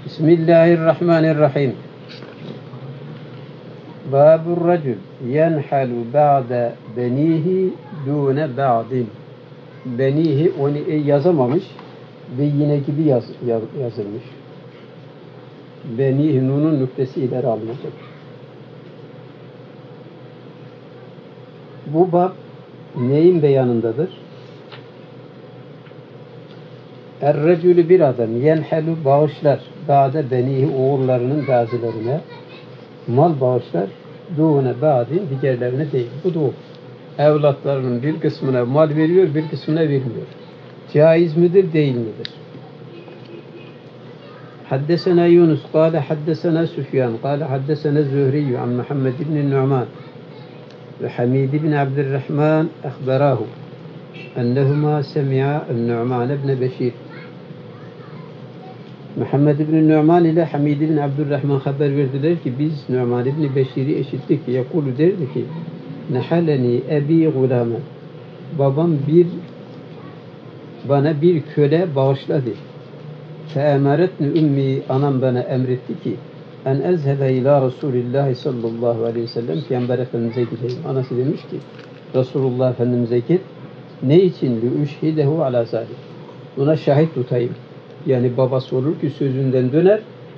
Bismillahirrahmanirrahim. Babur racul yenhalu ba'de benihi dune ba'din. Benihi onu yazamamış ve yine gibi yazılmış. Benihi nunun nüktesi ileri alınacak. Bu bab neyin beyanındadır? Er-recülü bir adam yenhelu bağışlar ba'de benihi oğullarının bazılarına mal bağışlar dune ba'din diğerlerine değil. Bu da o. Evlatlarının bir kısmına mal veriyor, bir kısmına vermiyor. Caiz midir, değil midir? Haddesena Yunus, kâle haddesena Süfyan, kâle haddesena Zühriyyü an Muhammed ibn Nu'man ve Hamid ibn Abdurrahman akhbarahu ennehuma semi'a Nu'man ibn Beşir. Muhammed ibn Nu'man ile Hamid ibn Abdurrahman haber verdiler ki biz Nu'man ibn Beşir'i işittik. Yakulu derdi ki nehaleni ebi gulamen. Babam bana bir köle bağışladı. Feemeretni ümmi, anam bana emretti ki en ezhebe ila Resulillah sallallahu aleyhi ve sellem, Peygamber Efendimiz'e gideyim. Anası demiş ki Resulullah Efendimiz'e git. Ne için? Li üşhidehu ala zalik. Buna şahit tutayım. Yani babası olur ki sözünden döner.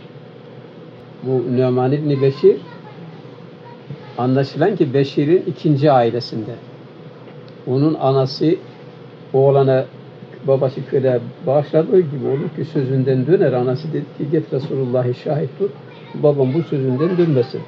Bu Nu'man ibn Beşir anlaşılan ki Beşir'in ikinci ailesinde. Onun anası oğlana babası köle bağışladığı gibi olur ki sözünden döner. Anası dedi ki git Resulullah'ı şahit tut. Babam bu sözünden dönmesin.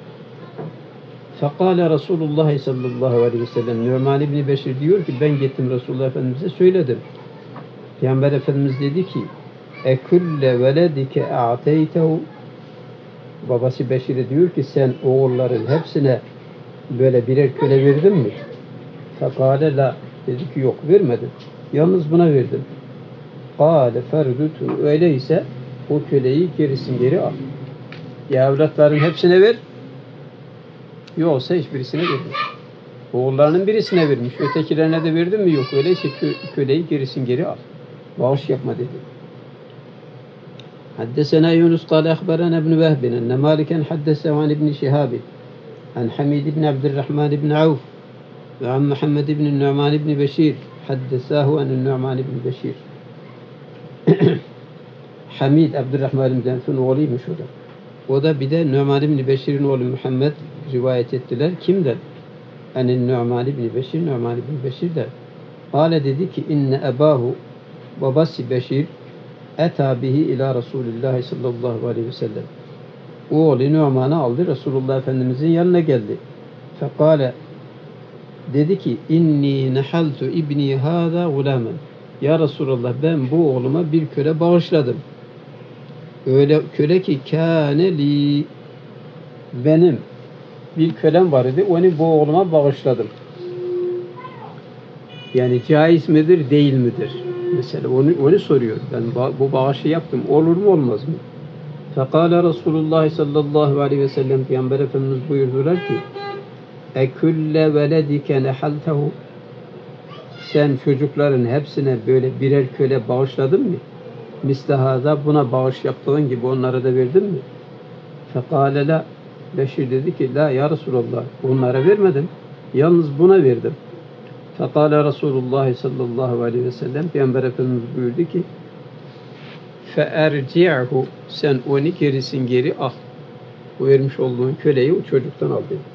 Fekale Resulullah sallallahu aleyhi ve sellem, Nu'man ibn Beşir diyor ki ben gittim Resulullah Efendimiz'e söyledim. Peygamber Efendimiz dedi ki ekülle veledike a'teytehu, babası Beşir'e diyor ki sen oğulların hepsine böyle birer köle verdin mi? Fekale la, dedi ki yok vermedim. Yalnız buna verdim. Kâle ferdutun, öyleyse o köleyi geri al. Ya evlatların hepsine ver, yoksa hiçbirisine vermiş. Oğullarının birisine vermiş, ötekilerine de verdin mi? Yok, öyleyse köleyi geri al. Bağış yapma dedi. Haddesena Yunus kâle ehberena ibn Vehbin enne Maliken haddesehu an ibn Şihabi an Hamid ibn Abdurrahman ibn Avf ve an Muhammed ibn Nu'man ibn Beşir haddesahu an Nu'man ibn Beşir. Hamid Abdurrahman ibn Avf'ın oğluymuş o da. O da bir de Nu'man ibn Beşir'in oğlu Muhammed rivayet ettiler. Kimden? An Nu'man ibn Beşir, Nu'man ibn Beşir de. Kâle dedi ki inne ebahu, babası Beşir eta bihi ila Resulullah sallallahu aleyhi ve sellem. Oğlu Nu'man'ı aldı, Resulullah Efendimizin yanına geldi. Fekale, dedi ki inni nehaltu ibni hâzâ gulâmen. Ya Resulullah ben bu oğluma bir köle bağışladım. Öyle köle ki kâne li, benim bir kölem var idi, onu bu oğluma bağışladım. Yani caiz midir, değil midir? Mesela onu soruyor. Ben bu bağışı yaptım. Olur mu, olmaz mı? Fekâle Resulullah sallallahu aleyhi ve sellem, Peygamber Efendimiz buyurdular ki ekülle veledike nehaltehu, sen çocukların hepsine böyle birer köle bağışladın mı? Mislehâzâ, buna bağış yaptığın gibi onlara da verdin mi? Fekâle la, Beşir dedi ki la ya Resulallah, onlara vermedim. Yalnız buna verdim. Fekâle Resulullah sallallahu aleyhi ve sellem, Peygamber Efendimiz buyurdu ki feerci'hu, sen onu geri al. Bu vermiş olduğun köleyi o çocuktan al dedi.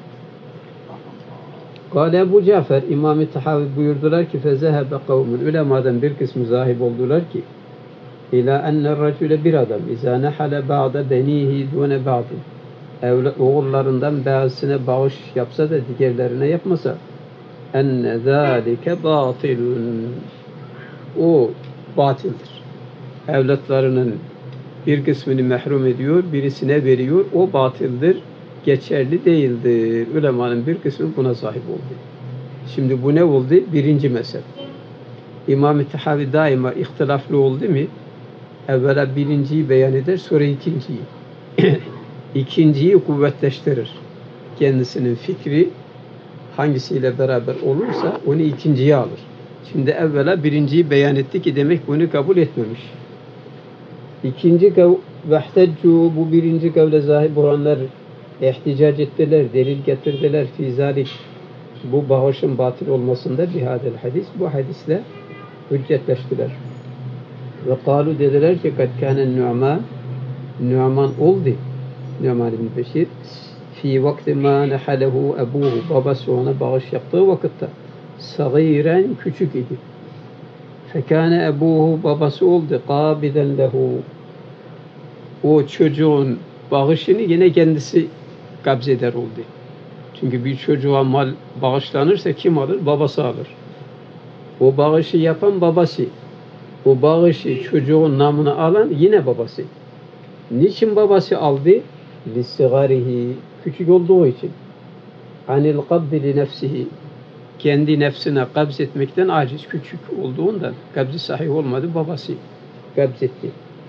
Kâle Ebu Cafer, İmam-ı Tahavi buyurdular ki fezehebe kavmun, ulemadan bir kısmı zahib oldular ki İlâ enne racüle, bir adam izâ nehale ba'de benihi dûne ba'din, oğullarından bazısına bağış yapsa da diğerlerine yapmasa enne zâlike bâtilun, o batildir. Evlatlarının bir kısmını mehrum ediyor, birisine veriyor, o batildir, geçerli değildir. Ulemanın bir kısmı buna sahip oldu. Şimdi bu ne oldu? Birinci mezhep. İmam-ı Tahavi daima ihtilaflı oldu mu? Evvela birinciyi beyan eder, sonra ikinciyi. İkinciyi kuvvetleştirir. Kendisinin fikri hangisiyle beraber olursa onu ikinciye alır. Şimdi evvela birinciyi beyan etti ki demek bunu kabul etmemiş. Vehteccu, bu birinci kavle zahib olanlar ihticac ettiler, delil getirdiler. Fizalik, bu bağışın batıl olmasında bihadel hadis, bu hadisle hüccetleştiler. Ve kalu, dediler ki kad kânen Nu'man oldu. Nu'man ibn Beşir fi vakti ma nehalehu ebuhu, babası ona bağış yaptığı vakitte sagiren, küçük idi. Fekâne ebuhu, babası oldu kâbiden lehu, o çocuğun bağışını yine kendisi kabzeder oldu. Çünkü bir çocuğa mal bağışlanırsa kim alır? Babası alır. O bağışı yapan babası. O bağışı çocuğun namına alan yine babası. Niçin babası aldı? لِسِّغَارِهِ, küçük olduğu için. عَنِ الْقَبْدِ لِنَفْسِهِ, kendi nefsine kabz etmekten aciz, küçük olduğundan kabzi sahih olmadı, babası kabz etti.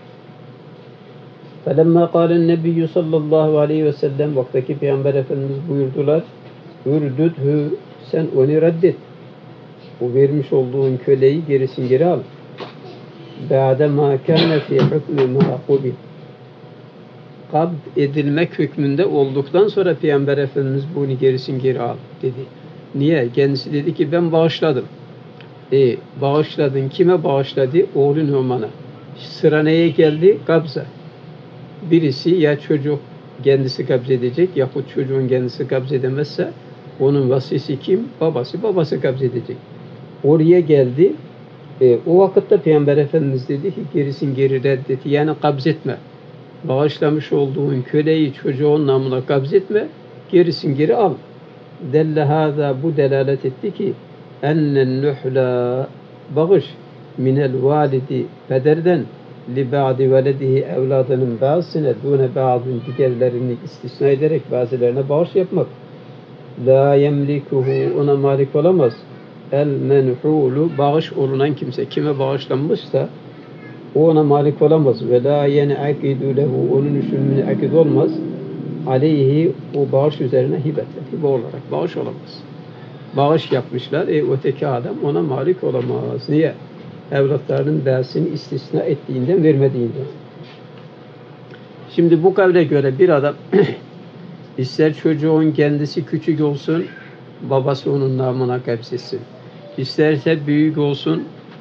فَلَمَّا قَالَ النَّبِيُّ sallallahu aleyhi ve sellem, vaktaki Peygamber Efendimiz buyurdular, اُرْدُدْهُ, sen onu reddet. O vermiş olduğun köleyi gerisin geri al. بَعْدَ مَا كَانَ فِي حُكْمِ مَا قُبِلْ, kabd edilmek hükmünde olduktan sonra Peygamber Efendimiz bunu gerisin geri al dedi. Niye? Kendisi dedi ki ben bağışladım. Bağışladın. Kime bağışladı? Oğlu Numan'a. Sıra neye geldi? Kabza. Birisi ya çocuk kendisi kabz edecek yahut çocuğun kendisi kabz edemezse onun vasisi kim? Babası. Babası kabz edecek. Oraya geldi. O vakitte Peygamber Efendimiz dedi ki gerisin geri reddet. Yani kabz etme. Bağışlamış olduğun köleyi çocuğun namına kabz etme. Gerisin geri al. Delle hâzâ, bu delalet etti ki ennen nuhla, bağış minel validi, pederden li ba'di veledihi, evladının bazısına dune ba'dın, diğerlerini istisna ederek bazılarına bağış yapmak. La yemlikuhu, ona malik olamaz. El menhulu, bağış olunan kimse, kime bağışlanmışsa o ona malik olamaz. Ve la yen'akidu lehu, onun için münakid olmaz. Aleyhi, o bağış üzerine hibe olarak bağış olamaz. Bağış yapmışlar, öteki adam ona malik olamaz. Niye? Evlatlarının dersini istisna ettiğinden, vermediğinden. Şimdi bu kavle göre bir adam ister çocuğun kendisi küçük olsun, babası onun namına kabzetsin. İsterse büyük olsun,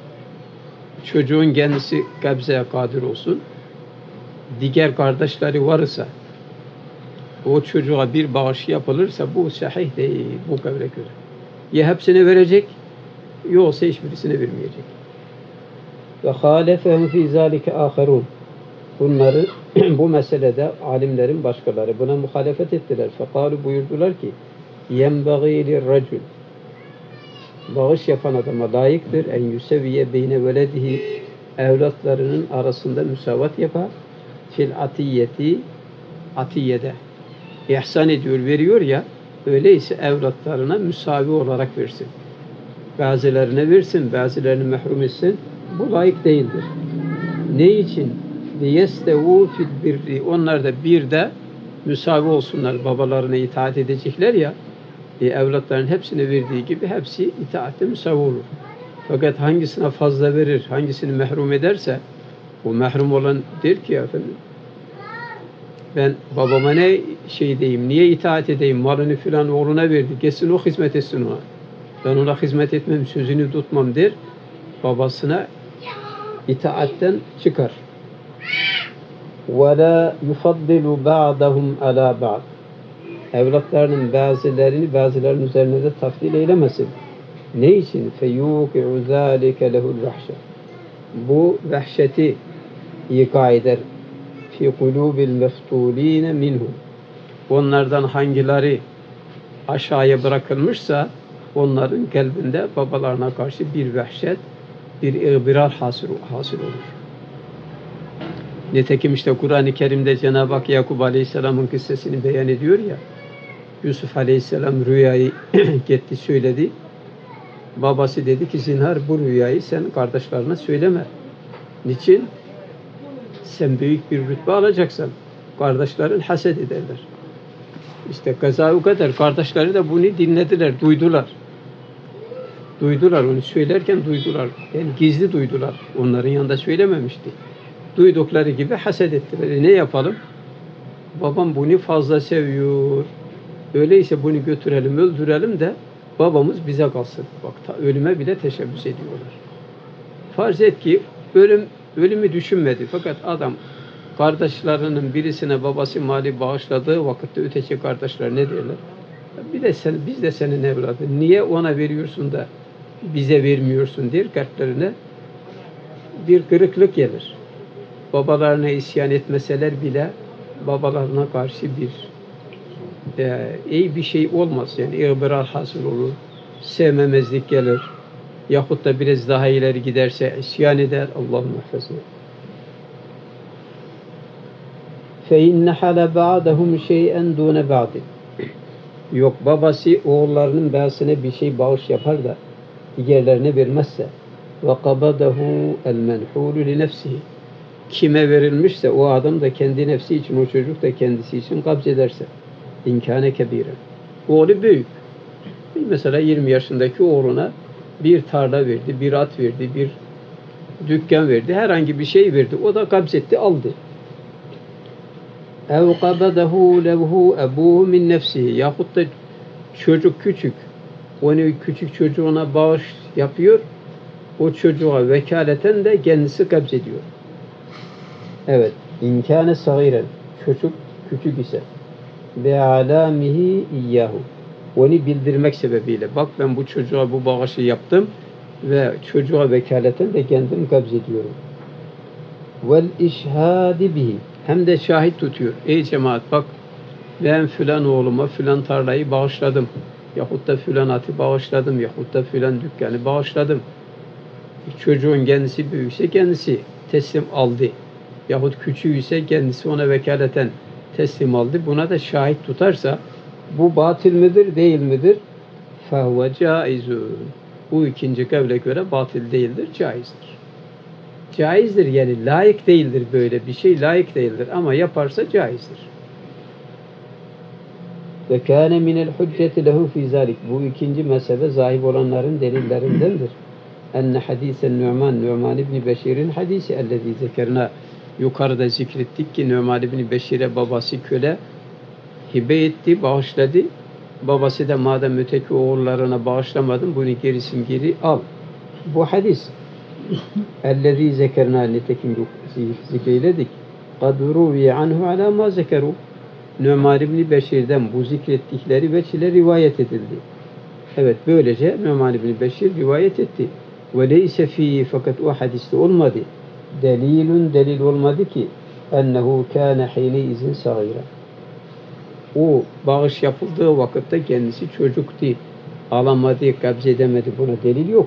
çocuğun kendisi kabzeye kadir olsun. Diğer kardeşleri varsa, o çocuğa bir bağış yapılırsa bu sahih değil, bu kavle göre. Ya hepsini verecek, yoksa hiçbirisini vermeyecek. Ve halefehum fî zâlike âkharûn. Bunları bu meselede alimlerin başkaları buna muhalefet ettiler. Fekâlu, buyurdular ki yenbagî lirracul, bağış yapan adama layıktır en yuseviye beyne veledihi, evlatlarının arasında müsavat yapar. Fil atiyeti, atiyede ihsan ediyor, veriyor ya, öyleyse evlatlarına müsavi olarak versin. Bazılarına versin, bazılarını mahrum etsin. Bu layık değildir. Ne için? لِيَسْتَوُوا فِي الْبِرِّ, onlar da bir de müsavi olsunlar, babalarına itaat edecekler ya, evlatların hepsine verdiği gibi hepsi itaatte müsavi olur. Fakat hangisine fazla verir, hangisini mahrum ederse, o mahrum olan der ki efendim, ben babama ne diyeyim, niye itaat edeyim, malını filan oğluna verdi, geçsin o hizmet etsin ona. Ben ona hizmet etmem, sözünü tutmam der, babasına itaatten çıkar. وَلَا يُفَضِّلُ بَعْضَهُمْ عَلَى بَعْضٍ, evlatlarının bazılarının üzerine de tafdil eylemesin. Ne için? فَيُوقِعُ ذَٰلِكَ لَهُ الْوَحْشَةِ, bu vehşeti ika eder. فِي قُلُوبِ الْمَفْتُولِينَ مِنْهُ, onlardan hangileri aşağıya bırakılmışsa onların kalbinde babalarına karşı bir vehşet, bir ığbirar hasıl olur. Nitekim işte Kur'an-ı Kerim'de Cenab-ı Hak Yakup Aleyhisselam'ın kıssasını beyan ediyor ya, Yusuf Aleyhisselam rüyayı gitti söyledi. Babası dedi ki zinhar bu rüyayı sen kardeşlerine söyleme. Niçin? Sen büyük bir rütbe alacaksan kardeşlerin haset ederler. İşte kaza o kadar. Kardeşleri de bunu dinlediler, duydular. Duydular, onu söylerken duydular. Yani gizli duydular. Onların yanında söylememişti. Duydukları gibi haset ettiler. Ne yapalım? Babam bunu fazla seviyor. Öyleyse bunu götürelim, öldürelim de babamız bize kalsın. Bak ölüme bile teşebbüs ediyorlar. Farz et ki ölümü düşünmedi. Fakat adam kardeşlerinin birisine babası mali bağışladığı vakitte öteki kardeşler ne derler? Biz de senin evladın. Niye ona veriyorsun da bize vermiyorsun der kalplerine bir kırıklık gelir. Babalarına isyan etmeseler bile babalarına karşı iyi bir şey olmaz. Yani ıgbirar hasıl olur. Sevmemezlik gelir. Yahut da biraz daha ileri giderse isyan eder. Allah muhafaza. فَاِنَّ حَلَ بَعْدَهُمْ شَيْئًا دُونَ بَعْدٍ. Yok babası oğullarının bazısına bir şey bağış yapar da diğerlerine vermezse وَقَبَضَهُ الْمَنْحُولُ لِنَفْسِهِ. Kime verilmişse o adam da kendi nefsi için, o çocuk da kendisi için kabz ederse inkâne kebîren. Oğlu büyük. Mesela 20 yaşındaki oğluna bir tarla verdi, bir at verdi, bir dükkan verdi, herhangi bir şey verdi. O da kabz etti, aldı. اَوْ قَبَضَهُ لَوْهُ اَبُوهُ مِنْ نَفْسِهِ. Yahut da çocuk küçük, onu küçük çocuğuna bağış yapıyor, o çocuğa vekaleten de kendisi kabz ediyor. Evet, inkâne sagiren, çocuk küçük ise ve alâmihi iyyahu, onu bildirmek sebebiyle, bak ben bu çocuğa bu bağışı yaptım ve çocuğa vekaleten de kendim kabz ediyorum. Vel işhâdi bihi, hem de şahit tutuyor. Ey cemaat bak, ben filan oğluma filan tarlayı bağışladım. Yahut da filan atı bağışladım. Yahut da filan dükkanı bağışladım. Çocuğun kendisi büyükse kendisi teslim aldı. Yahut küçüğü ise kendisi ona vekaleten teslim aldı. Buna da şahit tutarsa bu batıl midir, değil midir? فَهُوَ caizun. Bu ikinci kavle göre batıl değildir, caizdir. Caizdir yani layık değildir böyle bir şey, layık değildir ama yaparsa caizdir. Ve kâne minel hücceti lehu fî zâlik. Bu ikinci mezhebe zahib olanların delillerindendir. Enne hadîsen Nu'man İbni Beşir'in hadisi ellezî zekerna. Yukarıda zikrettik ki Nu'man İbni Beşir'e babası köle hibe etti, bağışladı. Babası da madem öteki oğullarına bağışlamadın, bunu gerisin geri al. Bu hadis ellezî zekerna, nitekim zikreyledik. قَدْ رُوِيَ عَنْهُ عَلَى مَا زَكَرُوا. Nu'man İbni Beşir'den bu zikrettikleri veçile rivayet edildi. Evet, böylece Nu'man İbni Beşir rivayet etti. وَلَيْسَ ف۪يهِ, fakat o hadiste olmadı. Delil olmadı ki ennehu kâne hîne izin sağira. O bağış yapıldığı vakitte kendisi çocuktu. Alamadı, kabz edemedi. Buna delil yok.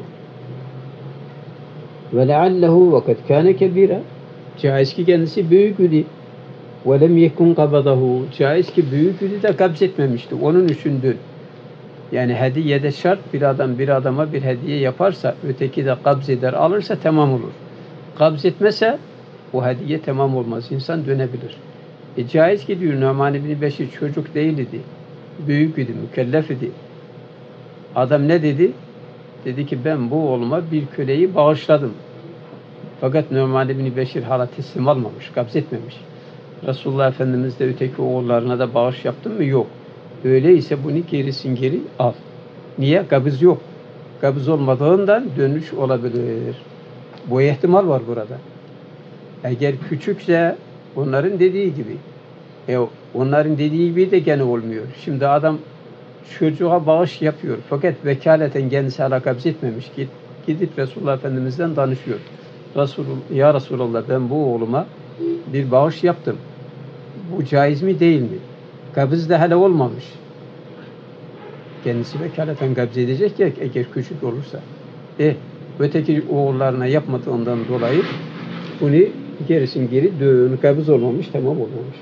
وَلَعَلَّهُ vakat kâne kebîra. Caiz ki kendisi büyük idi. وَلَمْ يَكُنْ قَبَضَهُ. Caiz ki büyük idi de kabz etmemişti. Onun üçündür. Yani hediyede şart, bir adam bir adama bir hediye yaparsa, öteki de kabz eder, alırsa tamam olur. Kabz etmese o hediye tamam olmaz. İnsan dönebilir. Caiz ki diyor Nu'man İbni Beşir çocuk değil idi. Büyük idi, mükellef idi. Adam ne dedi? Dedi ki ben bu oğluma bir köleyi bağışladım. Fakat Nu'man İbni Beşir hala teslim almamış, kabz etmemiş. Resulullah Efendimiz de öteki oğullarına da bağış yaptın mı? Yok. Öyleyse bunu gerisin geri al. Niye? Kabız yok. Kabız olmadığından dönüş olabilir. Bu ihtimal var burada. Eğer küçükse onların dediği gibi. Onların dediği gibi de gene olmuyor. Şimdi adam çocuğa bağış yapıyor. Fakat vekaleten kendisi hala kabz etmemiş. Gidip Resulullah Efendimiz'den danışıyor. Ya Resulallah ben bu oğluma bir bağış yaptım. Bu caiz mi değil mi? Kabız da hala olmamış. Kendisi vekaleten kabz edecek ya eğer küçük olursa. Öteki oğullarına yapmadığından dolayı bunu gerisin geri dön, kabız olmamış, tamam olmamış.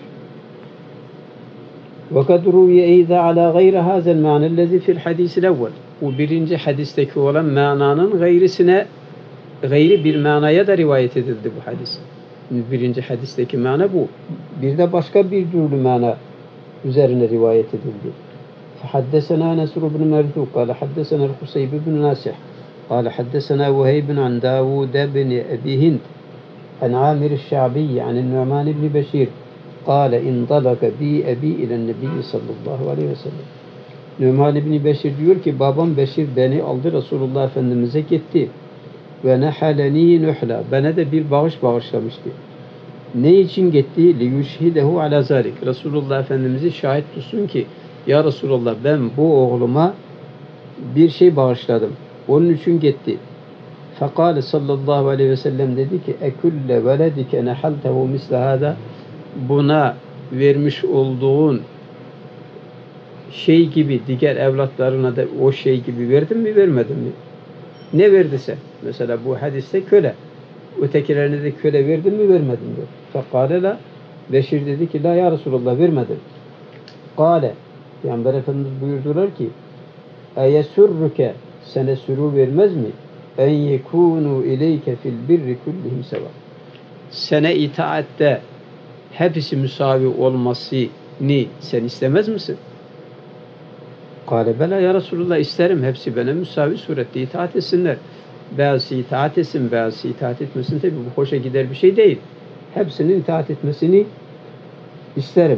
وَقَدْ رُوِيَ اَيْذَا عَلَى غَيْرَ هَذَا الْمَعْنَ الَّذِي فِي الْحَدِيثِ الْاَوَّلِ. Bu birinci hadisteki olan mananın gayri bir manaya da rivayet edildi bu hadis. Birinci hadisteki mana bu. Bir de başka bir türlü mana üzerine rivayet edildi. فَحَدَّسَنَا نَسْرُ بْنُ مَرْزُوقَ قَالَ حَدَّسَنَا الْحُسَيْبِ بْنُ نَاسِحِ قال حدثنا وهيب عن داود بن أبي هند عن عامر الشعبي عن النعمان بن بشير قال انطلق بي أبي إلى النبي صلى الله عليه وسلم. Numan İbni Beşir diyor ki babam Beşir beni aldı Resulullah Efendimiz'e gitti. Ve nehaleni nuhla. Bana da bir bağış bağışlamıştı. Ne için gitti? Liyuşhidehu ala zalik. Resulullah Efendimiz'i şahit tutsun ki ya Resulullah ben bu oğluma bir şey bağışladım. Onun için gitti. Fekale sallallahu aleyhi ve sellem dedi ki ekulle veledike nehaltehu misle hâdâ. Buna vermiş olduğun şey gibi diğer evlatlarına da o şey gibi verdin mi vermedin mi? Ne verdiyse. Mesela bu hadiste köle. Ötekilerine de köle verdin mi vermedin mi? Fekale la. Beşir dedi ki la ya Resulallah vermedim. Kale. Peygamber Efendimiz buyurdular ki eyesurruke sana sürur vermez mi? En yekunu ileyke fil birri kullihim seva. Sana itaatte hepsi müsavi olmasını sen istemez misin? Kale bela ya Resulullah isterim. Hepsi bana müsavi surette itaat etsinler. Bazısı itaat etsin, bazısı itaat etmesin. Tabi bu hoşa gider bir şey değil. Hepsinin itaat etmesini isterim.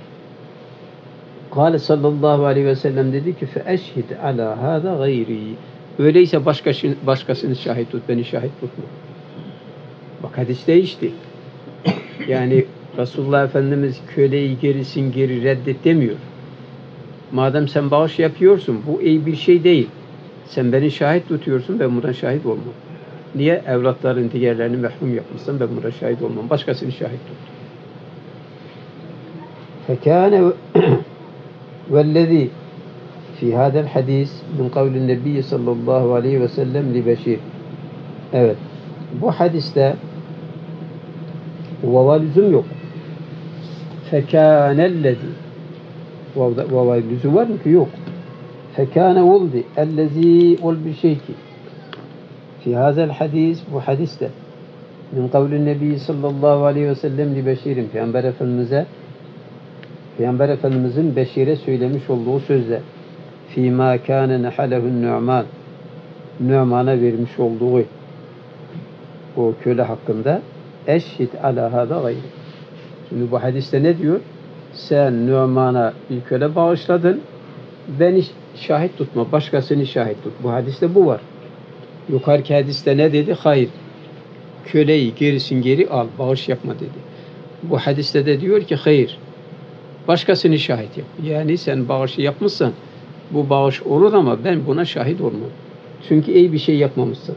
Kale sallallahu aleyhi ve sellem dedi ki feeşhid ala hâda gayri. Öyleyse başkasını şahit tut, beni şahit tutma. Bak hadis değişti. Yani Resulullah Efendimiz köleyi gerisin geri reddet demiyor. Madem sen bağış yapıyorsun, bu iyi bir şey değil. Sen beni şahit tutuyorsun, ben buna şahit olmam. Niye? Evlatların diğerlerini mehrum yapmışsın, ben buna şahit olmam. Başkasını şahit tut. فَكَانَ وَالَّذ۪ي فِي هَذَا الْحَد۪يثِ مِنْ قَوْلِ النَّبِيِّ sallallahu aleyhi ve sellem لِبَشِيرٍ. Evet. Bu hadiste vava lüzum yok. فَكَانَ الَّذ۪ي vava lüzum var mı ki? Yok. فَكَانَ oldu. اَلَّذ۪ي ol bir şey ki. Fi hazel hadis bu hadiste min kavlin nebi sallallahu aleyhi ve sellem li Beşir'in Peygamber Efendimizin Beşir'e söylemiş olduğu sözde fîmâ kâne nehalehun Nu'man Nu'man'a vermiş olduğu o köle hakkında eşhid ala hâda gayri. Şimdi bu hadiste ne diyor? Sen Nu'man'a bir köle bağışladın, beni şahit tutma, başkasını şahit tut. Bu hadiste bu var. Yukarıki hadiste ne dedi? Hayır. Köleyi gerisin geri al, bağış yapma dedi. Bu hadiste de diyor ki hayır. Başkasını şahit yap. Yani sen bağışı yapmışsan bu bağış olur ama ben buna şahit olmam. Çünkü iyi bir şey yapmamışsın.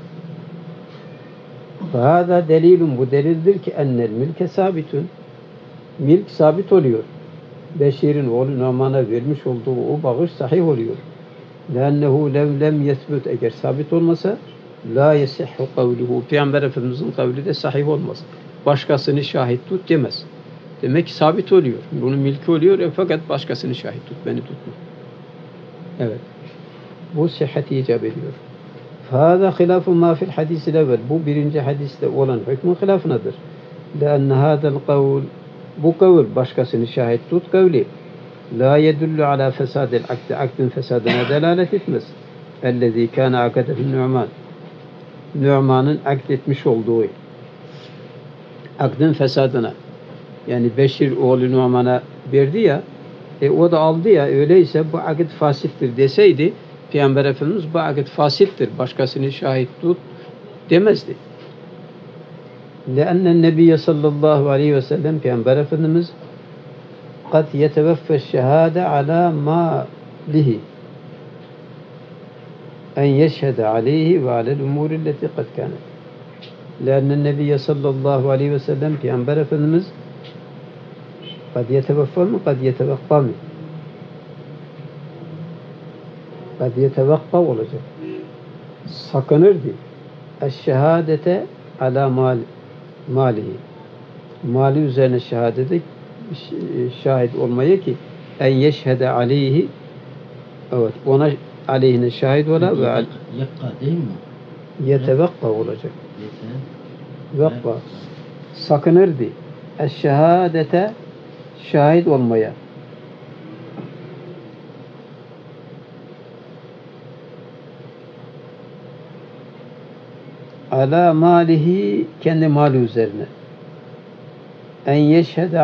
Hâzâ delilun, bu delildir ki ennel milke sabitun. Milk sabit oluyor. Beşir'in oğlu Numan'a vermiş olduğu o bağış sahih oluyor. لَاَنَّهُ لَوْ لَمْ يَثْبُتْ eğer sabit olmasa la yesihhu kavluhu. Peygamber Efendimiz'in kavli de sahih olmaz. Başkasını şahit tut demez. Demek ki sabit oluyor. Bunun milki oluyor fakat başkasını şahit tut, beni tutma. Evet. Bu sıhhati icap ediyor. فَهَذَا خِلَافٌ مَا فِي الْحَدِيثِ الْاَوَّلِ. Bu birinci hadiste olan hükmün hilafınadır. لَاَنَّ هَذَا الْقَوْلِ bu kavl başkasını şahit tut kavli la yedullu ala fesadil akdi. Akdin fesadına delalet etmez. Ellezî kâne akadehu Nu'man. Nu'man'ın akdetmiş olduğu akdin fesadına. Yani Beşir oğlu Nu'man'a verdi ya, o da aldı ya, öyleyse bu akd fasittir deseydi, Peygamber Efendimiz bu akd fasittir, başkasını şahit tut demezdi. لأن النبي sallallahu aleyhi ve sellem Peygamber Efendimiz قد يتوفى الشهادة على ماله أن يشهد عليه وعلى الأمور التي قد كانت. لأن النبي sallallahu aleyhi ve sellem Peygamber Efendimiz قد يتوفى mı قد يتوقع mı? قد يتوقع olacak. Sakınırdı. الشهادة على malihi. Mali üzerine şehadete şahit olmaya ki en yeşhede aleyhi, evet, ona aleyhine şahit ola ve yakka değil mi? yetevekka olacak. Vekka. Sakınırdı. Eşşehadete şahit olmaya. Ala malihi kendi mali üzerine. en yeşhede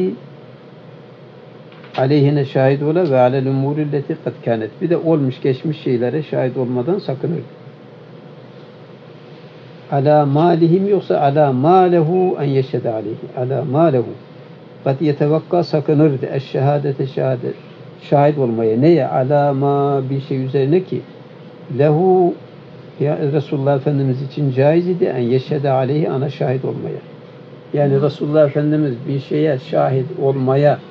aleyhine şahit ola ve alel umurilleti kad kânet. Bir de olmuş geçmiş şeylere şahit olmadan sakınır. Ala malihim yoksa ala malehu en yeşhede aleyhi. Ala malehu. Kad yetevakka sakınırdı. Eşşehadete şehadet. Şahit olmaya. Neye? Ala ma bir şey üzerine ki lehu ya Resulullah Efendimiz için caiz idi en yeşhede aleyhi ana şahit olmaya. Yani Resulullah Efendimiz bir şeye şahit olmaya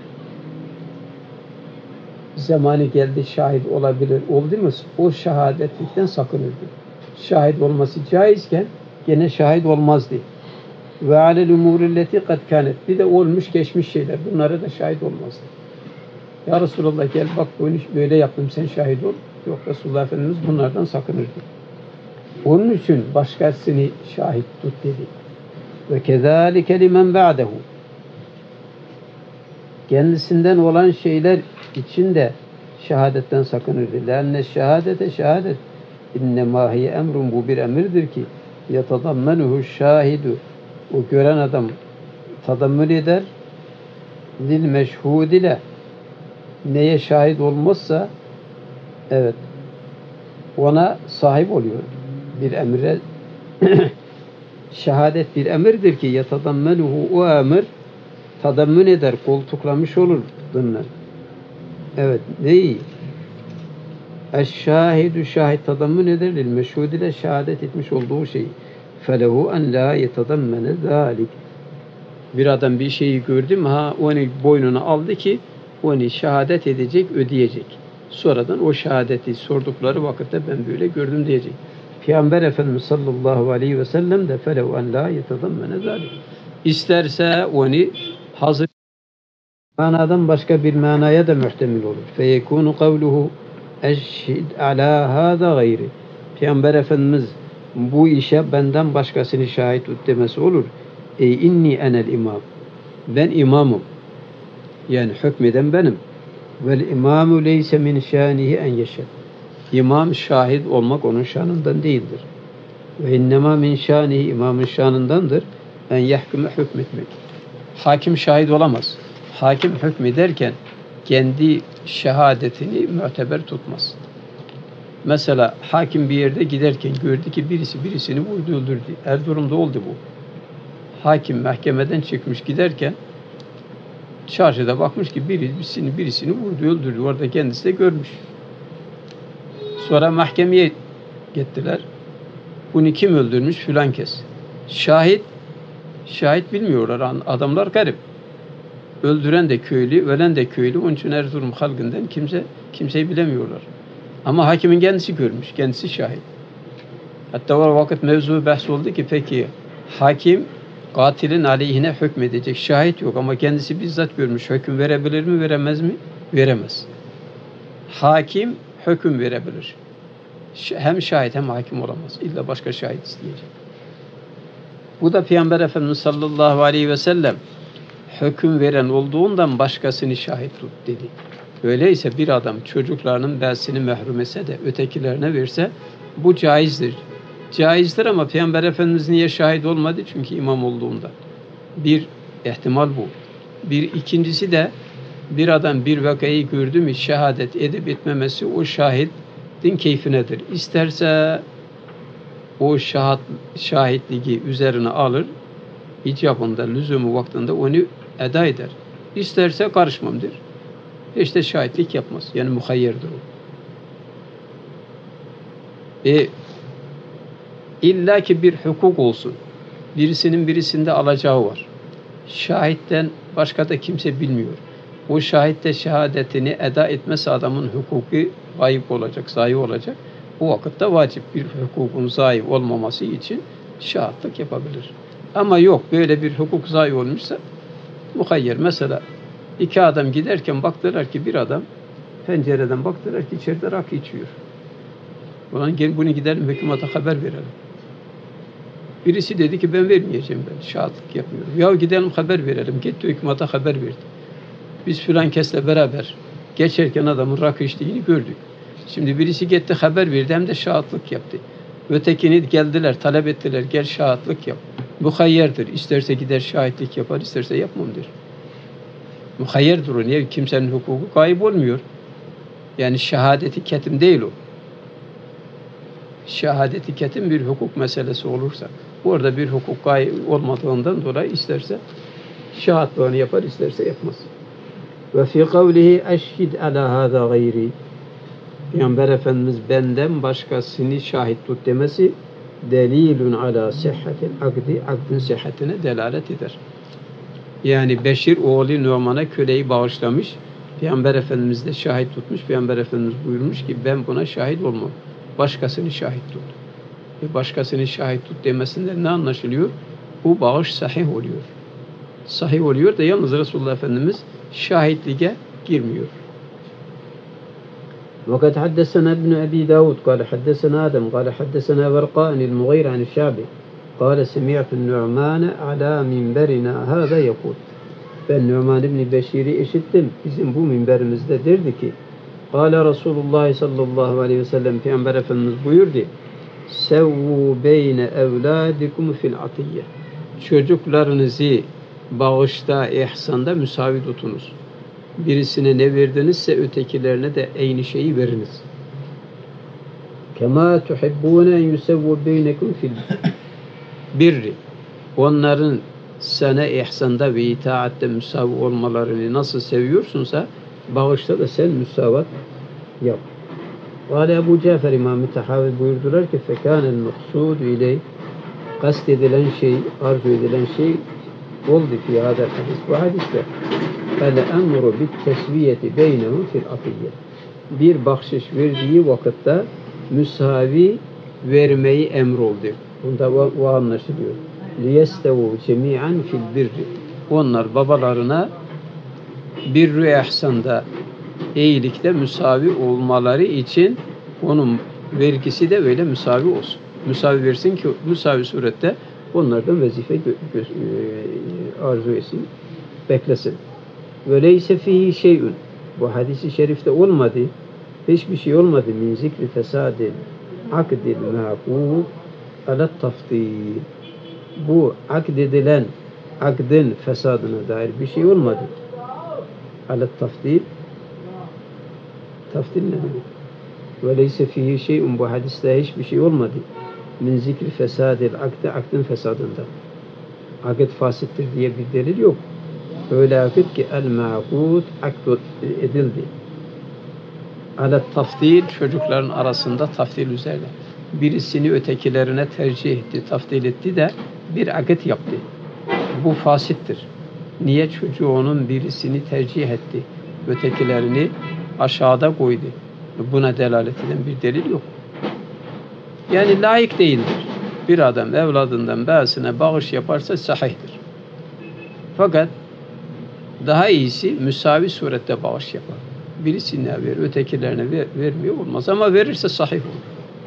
zamanı geldi şahit olabilir. Oldu mu? O şehadetlikten sakınırdı. Şahit olması caizken gene şahit olmazdı. Ve alel umurilleti kad kânet. Bir de olmuş geçmiş şeyler. Bunlara da şahit olmazdı. Ya Resulullah gel bak böyle yaptım sen şahit ol. Yok Resulullah Efendimiz bunlardan sakınırdı. Onun için başkasını şahit tut dedi. Ve kezâlike limen ba'dehu. Kendisinden olan şeyler için de şehadetten sakınırdı. Lenne şehadete şehadet innemâ hiye emrun, bu bir emirdir ki yetadammenuhu şahidu, o gören adam tadammül eder, lil meşhud ile neye şahit olmazsa evet ona sahip oluyor. Bir emre şehadet bir emirdir ki yetadammenuhu, o emir tadammün eder, koltuklamış olur bunlar. Evet, neyi? Eşşahidü, şahit tadammün eder, lil meşhud ile şehadet etmiş olduğu şey. Felehu en la yetadammene zâlik. Bir adam bir şeyi gördü mü, onu boynuna aldı ki onu şehadet edecek, ödeyecek. Sonradan o şehadeti sordukları vakitte ben böyle gördüm diyecek. Peygamber Efendimiz sallallahu aleyhi ve sellem de felehu en la yetadammene zâlik. İsterse onu hazır manadan başka bir manaya da muhtemel olur. Feyekûnu kavluhu eşhid alâ hâzâ gayri. Peygamber Efendimiz bu işe benden başkasını şahit tut demesi olur. Ey inni enel imam. Ben imamım. Yani hükmeden benim. Vel imamu leyse min şânihi en yeşhed. İmam şahit olmak onun şanından değildir. Ve innema min şânihi, imamın şanındandır. En yahkume hükmetmek. Hakim şahit olamaz. Hakim hükmederken kendi şehadetini müteber tutmaz. Mesela hakim bir yerde giderken gördü ki birisi birisini vurdu, öldürdü. Erzurum'da oldu bu. Hakim mahkemeden çıkmış giderken çarşıda bakmış ki birisini vurdu, öldürdü. Orada kendisi de görmüş. Sonra mahkemeye gittiler. Bunu kim öldürmüş? Filan kes. Şahit bilmiyorlar. Adamlar garip. Öldüren de köylü, ölen de köylü. Onun için Erzurum halkından kimseyi bilemiyorlar. Ama hakimin kendisi görmüş, kendisi şahit. Hatta o vakit mevzu bahs oldu ki peki hakim katilin aleyhine hükmedecek. Şahit yok ama kendisi bizzat görmüş. Hüküm verebilir mi, veremez mi? Veremez. Hakim hüküm verebilir. Hem şahit hem hakim olamaz. İlla başka şahit isteyecek. Bu da Peygamber Efendimiz sallallahu aleyhi ve sellem hüküm veren olduğundan başkasını şahit tut dedi. Öyleyse bir adam çocuklarının dersini mahrum etse de ötekilerine verse bu caizdir. Caizdir ama Peygamber Efendimiz niye şahit olmadı? Çünkü imam olduğunda. Bir ihtimal bu. İkincisi de bir adam bir vakayı gördü mü şehadet edip etmemesi o şahidin keyfinedir. İsterse o şahitliği üzerine alır, icabında, lüzumu vaktinde onu eda eder. İsterse karışmam der. İşte şahitlik yapmaz. Yani muhayyerdir o. İlla ki bir hukuk olsun. Birisinin birisinde alacağı var. Şahitten başka da kimse bilmiyor. O şahit de şehadetini eda etmezse adamın hukuku kayıp olacak, zayi olacak. Bu vakitte vacip bir hukukun zayi olmaması için şahitlik yapabilir. Ama yok böyle bir hukuk zayi olmuşsa muhayyer. Mesela iki adam giderken baktılar ki bir adam pencereden baktılar ki içeride rakı içiyor. Bunu gidelim hükümete haber verelim. Birisi dedi ki ben vermeyeceğim, ben şahitlik yapmıyorum. Ya gidelim haber verelim. Gitti hükümete haber verdi. Biz filan kesle beraber geçerken adamın rakı içtiğini gördük. Şimdi birisi gitti haber verdi hem de şahitlik yaptı. Ötekini geldiler, talep ettiler, gel şahitlik yap. Muhayyerdir. İsterse gider şahitlik yapar, isterse yapmam der. Muhayyerdir o. Niye? Kimsenin hukuku kayıp olmuyor. Yani şehadeti ketim değil o. Şehadeti ketim bir hukuk meselesi olursa, orada bir hukuk kayıp olmadığından dolayı isterse şahitliğini yapar, isterse yapmaz. Ve fi kavlihi eşhid ala hâzâ gayri. Peygamber Efendimiz benden başkasını şahit tut demesi delilun ala sihhatil akdi, akdin sıhhatine delalet eder. Yani Beşir oğlu Numan'a köleyi bağışlamış. Peygamber Efendimiz de şahit tutmuş. Peygamber Efendimiz buyurmuş ki ben buna şahit olmam. Başkasını şahit tut. Başkasını şahit tut demesinden ne anlaşılıyor? Bu bağış sahih oluyor. Sahih oluyor da yalnız Resulullah Efendimiz şahitliğe girmiyor. وقد حدثنا ابن أبي داود قال حدثنا آدم قال حدثنا ورقاء المغير عن الشعبي قال سمعت النعمان على منبرنا هذا يقول ben Numan İbni Beşir'i işittim. Bizim bu minberimizde derdi ki Kâle Resulullah sallallahu aleyhi ve sellem Peygamber Efendimiz buyurdu Sevvû beyne evlâdikum fil atiyye çocuklarınızı bağışta, ihsanda müsavi tutunuz. Birisine ne verdinizse ötekilerine de aynı şeyi veriniz. Kema tuhibbûne en yusevvû beynekum fil birri. Onların sana ihsanda ve itaatte müsavi olmalarını nasıl seviyorsunsa bağışta da sen müsavat yap. Kâle Ebu Cafer İmam-ı Tahavi buyurdular ki fekânel muhsûdü ileyh kast edilen şey, arzu edilen şey oldu fi hadal hadis. Bu hadiste el-emru bit-tesviyeti beynehum fil atiyye. Bir bahşiş verdiği vakitte müsavi vermeyi emroldu. Bunda o anlaşılıyor. Liyestevu cemi'an fil birri. Onlar babalarına birrü ihsanda iyilikte müsavi olmaları için onun vergisi de öyle müsavi olsun. Müsavi versin ki müsavi surette onlardan vazife arzu etsin, beklesin. Öyleyse fihi şeyün. Bu hadisi şerifte olmadı. Hiçbir şey olmadı. Min zikri fesadil akdil ma'kûd alet taftil. Bu akdedilen akdin fesadına dair bir şey olmadı. Alet taftil. Taftil ne demek? Öyleyse fihi şeyün. Bu hadiste hiçbir şey olmadı. Min zikri fesadil akdi, akdin fesadından. Akd fasittir diye bir delil yok. Öyle akd ki el-ma'kûd akd edildi. Alet taftil çocukların arasında taftil üzerine. Birisini ötekilerine tercih etti, taftil etti de bir akd yaptı. Bu fasittir. Niye çocuğunun birisini tercih etti, ötekilerini aşağıda koydu? Buna delalet eden bir delil yok. Yani layık değildir. Bir adam evladından bazısına bağış yaparsa sahihtir. Fakat daha iyisi müsavi surette bağış yapar. Birisine verir, ötekilerine vermiyor olmaz ama verirse sahih olur.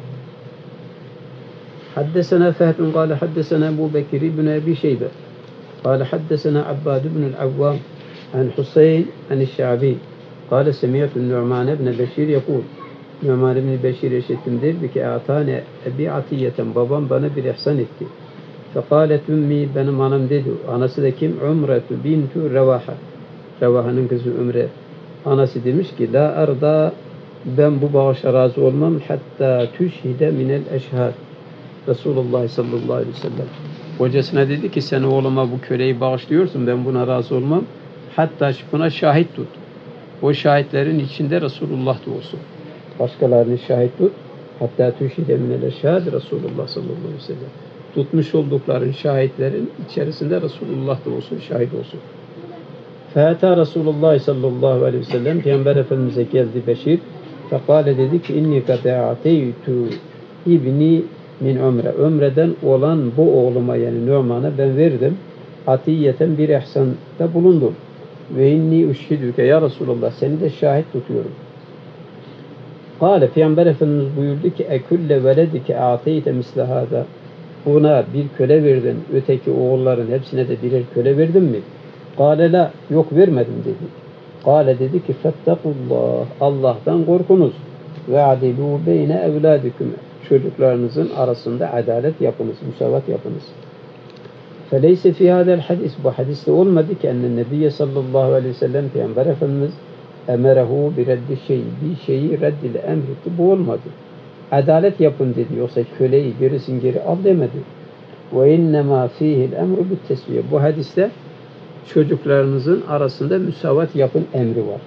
Haddesena Fehd قال حدثنا أبو بكر بن أبي شيبة قال حدثنا عباد بن العوام عن حسين عن الشعبي قال سمعت النعمان بن بشير يقول Numan İbni Beşir eşittim derdi ki atane ebi atiyeten babam bana bir ihsan etti. Fekalet ümmi benim anam dedi. Anası da kim? Umretu bintu Revaha. Revaha'nın kızı Ümre. Anası demiş ki la arda ben bu bağışa razı olmam hatta tüşhide minel eşhad. Resulullah sallallahu aleyhi ve sellem. Kocasına dedi ki sen oğluma bu köleyi bağışlıyorsun ben buna razı olmam. Hatta buna şahit tut. O şahitlerin içinde Resulullah da olsun. Başkalarını şahit tut. Hatta tüşhide minel eşhad Resulullah sallallahu aleyhi ve sellem. Tutmuş oldukların şahitlerin içerisinde Resulullah da olsun, şahit olsun. Fâetâ Resulullah sallallahu aleyhi ve sellem Peygamber Efendimiz'e geldi Beşir. Fekâle dedi ki inni kadâ'ateytü ibni min ömre. Ömreden olan bu oğluma yani Numan'a ben verdim. Atiyeten bir ihsanda bulundum. Ve inni üşhidüke ya Resulullah seni de şahit tutuyorum. Kâle Peygamber Efendimiz buyurdu ki ekülle veledike a'teyte misle hâdâ. Buna bir köle verdin, öteki oğulların hepsine de birer köle verdin mi? Kâle la, yok vermedim dedi. Kâle dedi ki fettakullah, Allah'tan korkunuz. Ve adilû beyne evlâdüküm. çocuklarınızın arasında adalet yapınız, musavat yapınız. فَلَيْسَ فِي هَذَا الْحَدِيثِ Bu hadiste olmadı ki enne Nebiye sallallahu aleyhi ve sellem Peygamber Efendimiz emerehu bir reddi bir şeyi reddile emretti. Bu olmadı. Adalet yapın dedi. Yoksa köleyi gerisin geri al demedi. وَاِنَّمَا ف۪يهِ الْاَمْرُ بِالتَّسْوِيَ Bu hadiste çocuklarınızın arasında müsavat yapın emri var.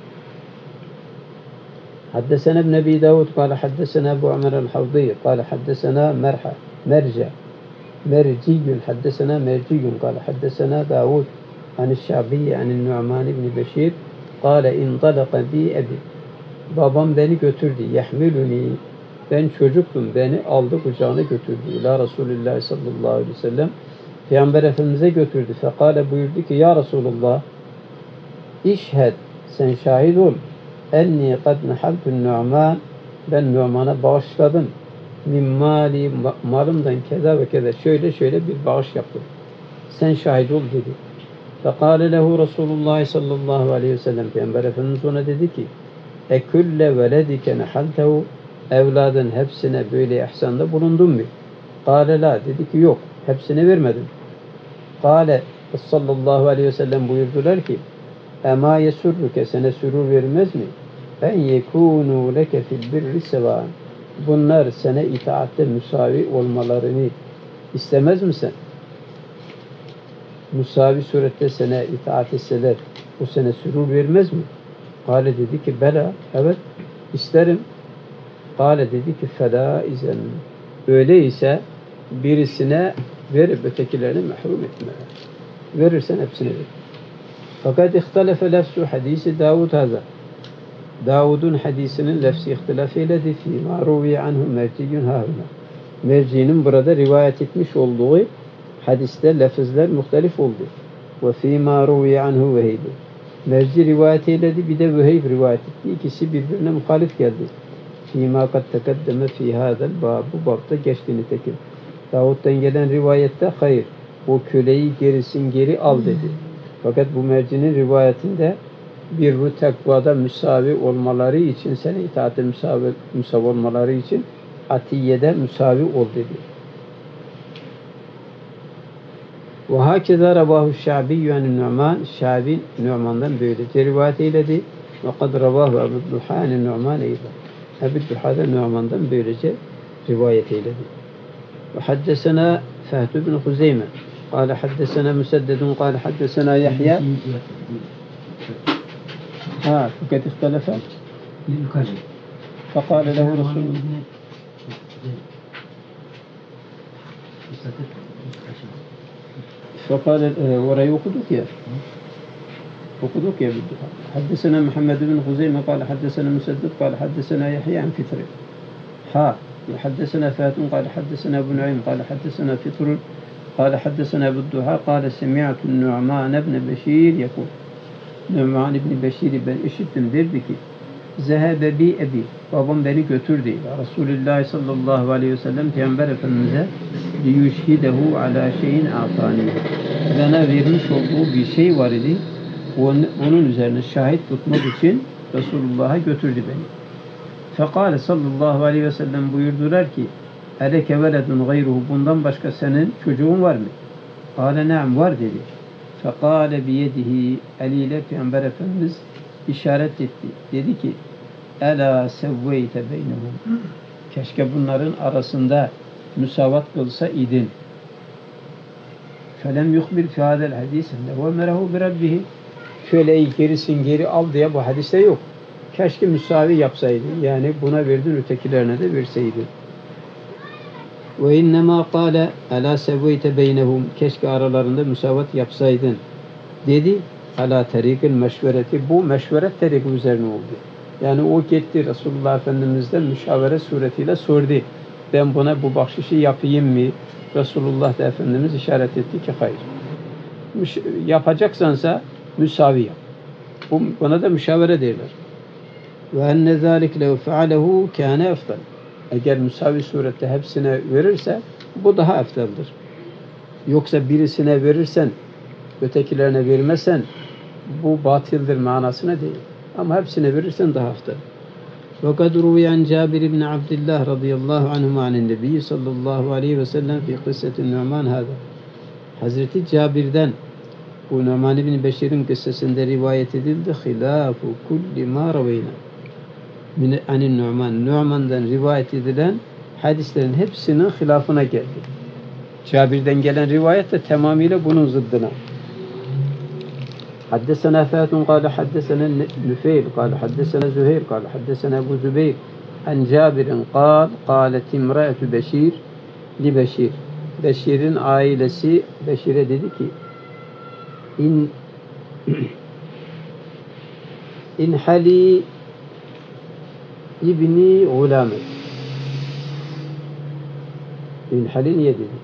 حدثنا ابن أبي داود قال حدثنا أبو عمر الحوضي قال حدثنا مرجي حدثنا مرجي قال حدثنا داود عن الشعبي عن النعمان بن بشير قال انطلق بي أبي Babam beni götürdü. Yahmiluni ben çocuktum. Beni aldı kucağına götürdü. İlâ Resulullah sallallahu aleyhi ve sellem Peygamber Efendimiz'e götürdü. Fekale buyurdu ki ya Resulullah İşhed sen şahit ol. Enni kad nehaltun Nu'man ben Nu'man'a bağışladım. Min mali malımdan keza ve keza şöyle bir bağış yaptım. Sen şahit ol dedi. Fekale lehu Resulullah sallallahu aleyhi ve sellem Peygamber Efendimiz ona dedi ki ekülle veledike nehaltehu evladın hepsine böyle ihsanda bulundun mu? Kale la dedi ki yok. Hepsine vermedim. Kale sallallahu aleyhi ve sellem buyurdular ki Ema yesurruke sana sürur vermez mi? En yekûnû leke fil birri sevâen bunlar sana itaatte müsavi olmalarını istemez misin? Müsavi surette sana itaat etseler o sana sürur vermez mi? Kale dedi ki bela evet isterim. Kale dedi ki fela izen öyleyse birisine verip ötekilerini mahrum etme. Verirsen hepsine ver. Fakat ihtelefe lefzu hadisi Davud haza. Davud'un hadisinin lefzi ihtilaf eyledi fîmâ ruviye anhu merciyyun hâhuna. Merci'nin burada rivayet etmiş olduğu hadiste lafızlar muhtelif oldu. Ve fîmâ ruviye anhu veheybi. Merci rivayet eyledi bir de Veheyb rivayet etti. İkisi birbirine muhalif geldi. Fîmâ kad tekeddeme fî hâzel bâb. Bu babda geçti nitekim. Davud'dan gelen rivayette hayır. O köleyi gerisin geri al dedi. Fakat bu mercinin rivayetinde bir ruh takvada müsavi olmaları için, sana itaatte müsavi olmaları için atiyede müsavi ol dedi. Ve hakeza ravahu Şabi yani Nu'man, Şabi Nu'man'dan böylece rivayet eyledi. Ve kad ravahu Ebu Duha'nın Nu'man eydi. Ebu Duha'da Nu'man'dan böylece rivayet eyledi. Ve haddesena Fehd ibn Huzeyme. قال حدثنا مسدد قال حدثنا يحيى فقد اختلف فقال له رسول الله فقال ورأي وقدوك يا بالدخان حدثنا محمد بن خزيمة قال حدثنا مسدد قال حدثنا يحيى عن فطر حدثنا فاتن قال حدثنا ابن نعيم قال حدثنا فطر قال حدثنا أبو الضحى قال سمعت النعمان بن بشير يقول Nu'man ibn Beşir'i ben işittim derdi ki Zehebe bi ebi babam beni götürdü Resulullah sallallahu aleyhi ve sellem Peygamber Efendimiz'e liyüşhidehu ala şeyin atani bana vermiş olduğu bir şey var idi onun üzerine şahit tutmak için Resulullah'a götürdü beni. Fekale sallallahu aleyhi ve sellem buyurdular ki eleke veledun gayruhu bundan başka senin çocuğun var mı? Kale ne'am var dedi. Fekale biyedihi eliyle Peygamber Efendimiz işaret etti. Dedi ki ela sevveyte beynehum keşke bunların arasında müsavat kılsa idin. Felem yuhbir fi hadel hadis ve merehu bi rabbihi köleyi gerisin geri al diye bu hadiste yok. Keşke müsavi yapsaydı. Yani buna verdin ötekilerine de verseydin. Ve innema kâle alâ sevveyte beynehum keşke aralarında müsavat yapsaydın dedi. Alâ terikil meşvereti bu meşveret teriki üzerine oldu. Yani o gitti Resulullah Efendimiz'den müşavere suretiyle sordu. Ben buna bu bahşişi yapayım mı? Resulullah da Efendimiz işaret etti ki hayır. Yapacaksansa müsavi yap. Buna da müşavere derler. Ve enne zâlik lev fealehu kâne eftal. Eğer müsavi surette hepsine verirse bu daha eftaldir. Yoksa birisine verirsen ötekilerine vermezsen bu batildir manasına değil. Ama hepsine verirsen daha eftal. وقد روي عن جابر بن عبد الله رضي الله عنهما عن النبي صلى الله عليه وسلم في قصة النعمان هذا. Hazreti Cabir'den bu Numan bin Beşir'in kıssasında rivayet edildi. Hilafu kulli ma raveyna. Min anin Numan. Numan'dan rivayet edilen hadislerin hepsinin hilafına geldi. Cabir'den gelen rivayet de tamamıyla bunun zıddına. حدثنا فات قال حدثنا نفيل قال حدثنا زهير قال حدثنا أبو زبير عن جابر قال قالت امرأة بشير لبشير Beşir'in ailesi Beşir'e dedi ki İnhali İbni Gulamet. İnhali niye dedi?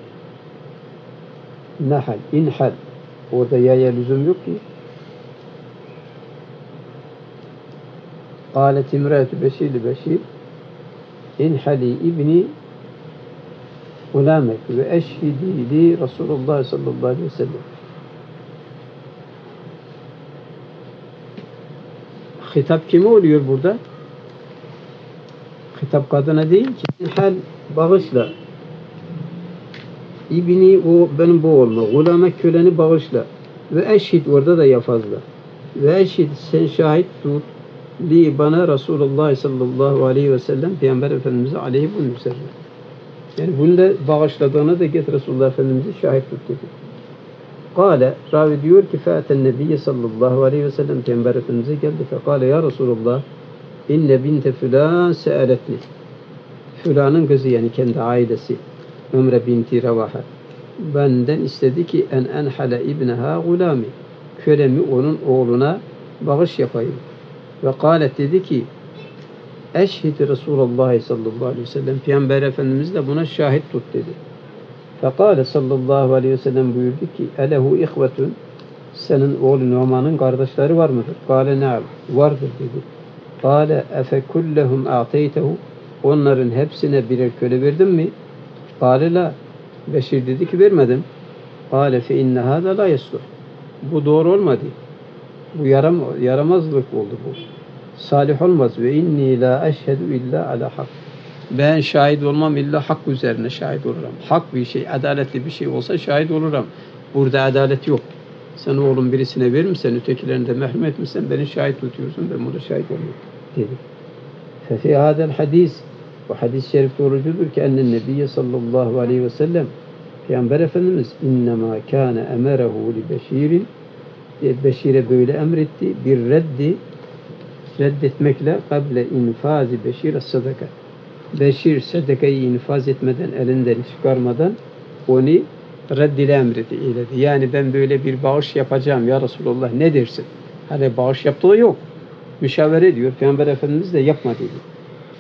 Nahal, inhal. Orada yaya lüzum yok ki. Kâlet imrâetü Beşir Beşir İnhali İbni Gulamet ve eşhidi li Resulullah sallallahu aleyhi ve sellem. Hitap kime oluyor burada? Hitap kadına değil ki. İnhal bağışla. İbni o benim bu oğluma. Gulame köleni bağışla. Ve eşhid orada da ya fazla. Ve eşhid sen şahit tut. Li bana Resulullah sallallahu aleyhi ve sellem Peygamber Efendimiz'e aleyhi bunu üzerine. Yani bunu da bağışladığına da get Resulullah Efendimiz'i şahit tut dedi. Kale ravi diyor ki fâten nebiyye sallallahu aleyhi ve sellem Peygamber Efendimiz'e geldi. Fekale ya Resulullah inne binte filan se'aletni. Filanın kızı yani kendi ailesi. Ömre binti Revaha. Benden istedi ki en enhale ibneha gulami. Kölemi onun oğluna bağış yapayım. Ve kâlet dedi ki eşhid Resulullah sallallahu aleyhi ve sellem Peygamber Efendimiz de buna şahit tut dedi. Fekâle sallallahu aleyhi ve sellem buyurdu ki elehu ihvetun senin oğlun Numan'ın kardeşleri var mıdır? Kâle ne'am vardır dedi. Kâle efe kullehum a'teytehu onların hepsine birer köle verdin mi? Kâle la Beşir dedi ki vermedim. Kâle fe inne hâdâ la yesluh bu doğru olmadı. Bu yaramazlık oldu bu. Salih olmaz ve inni la eşhedü illa ala hak. Ben şahit olmam illa hak üzerine şahit olurum. Hak bir şey, adaletli bir şey olsa şahit olurum. Burada adalet yok. Sen oğlum birisine vermişsen, ötekilerini de mahrum etmişsen beni şahit tutuyorsun. Ben burada şahit olmuyorum dedi. Fefi hadel hadis bu hadis-i şerif doğrucudur ki ennen nebiyye sallallahu aleyhi ve sellem Peygamber Efendimiz innemâ kâne emerehu li Beşir'in Beşir'e böyle emretti. Bir reddetmekle kable infazi Beşir'e sadaka. Beşir sadakayı infaz etmeden, elinden çıkarmadan onu reddile emretti. Yani ben böyle bir bağış yapacağım ya Resulullah ne dersin? Hani bağış yaptığı yok. Müşavere ediyor. Peygamber Efendimiz de yapma dedi.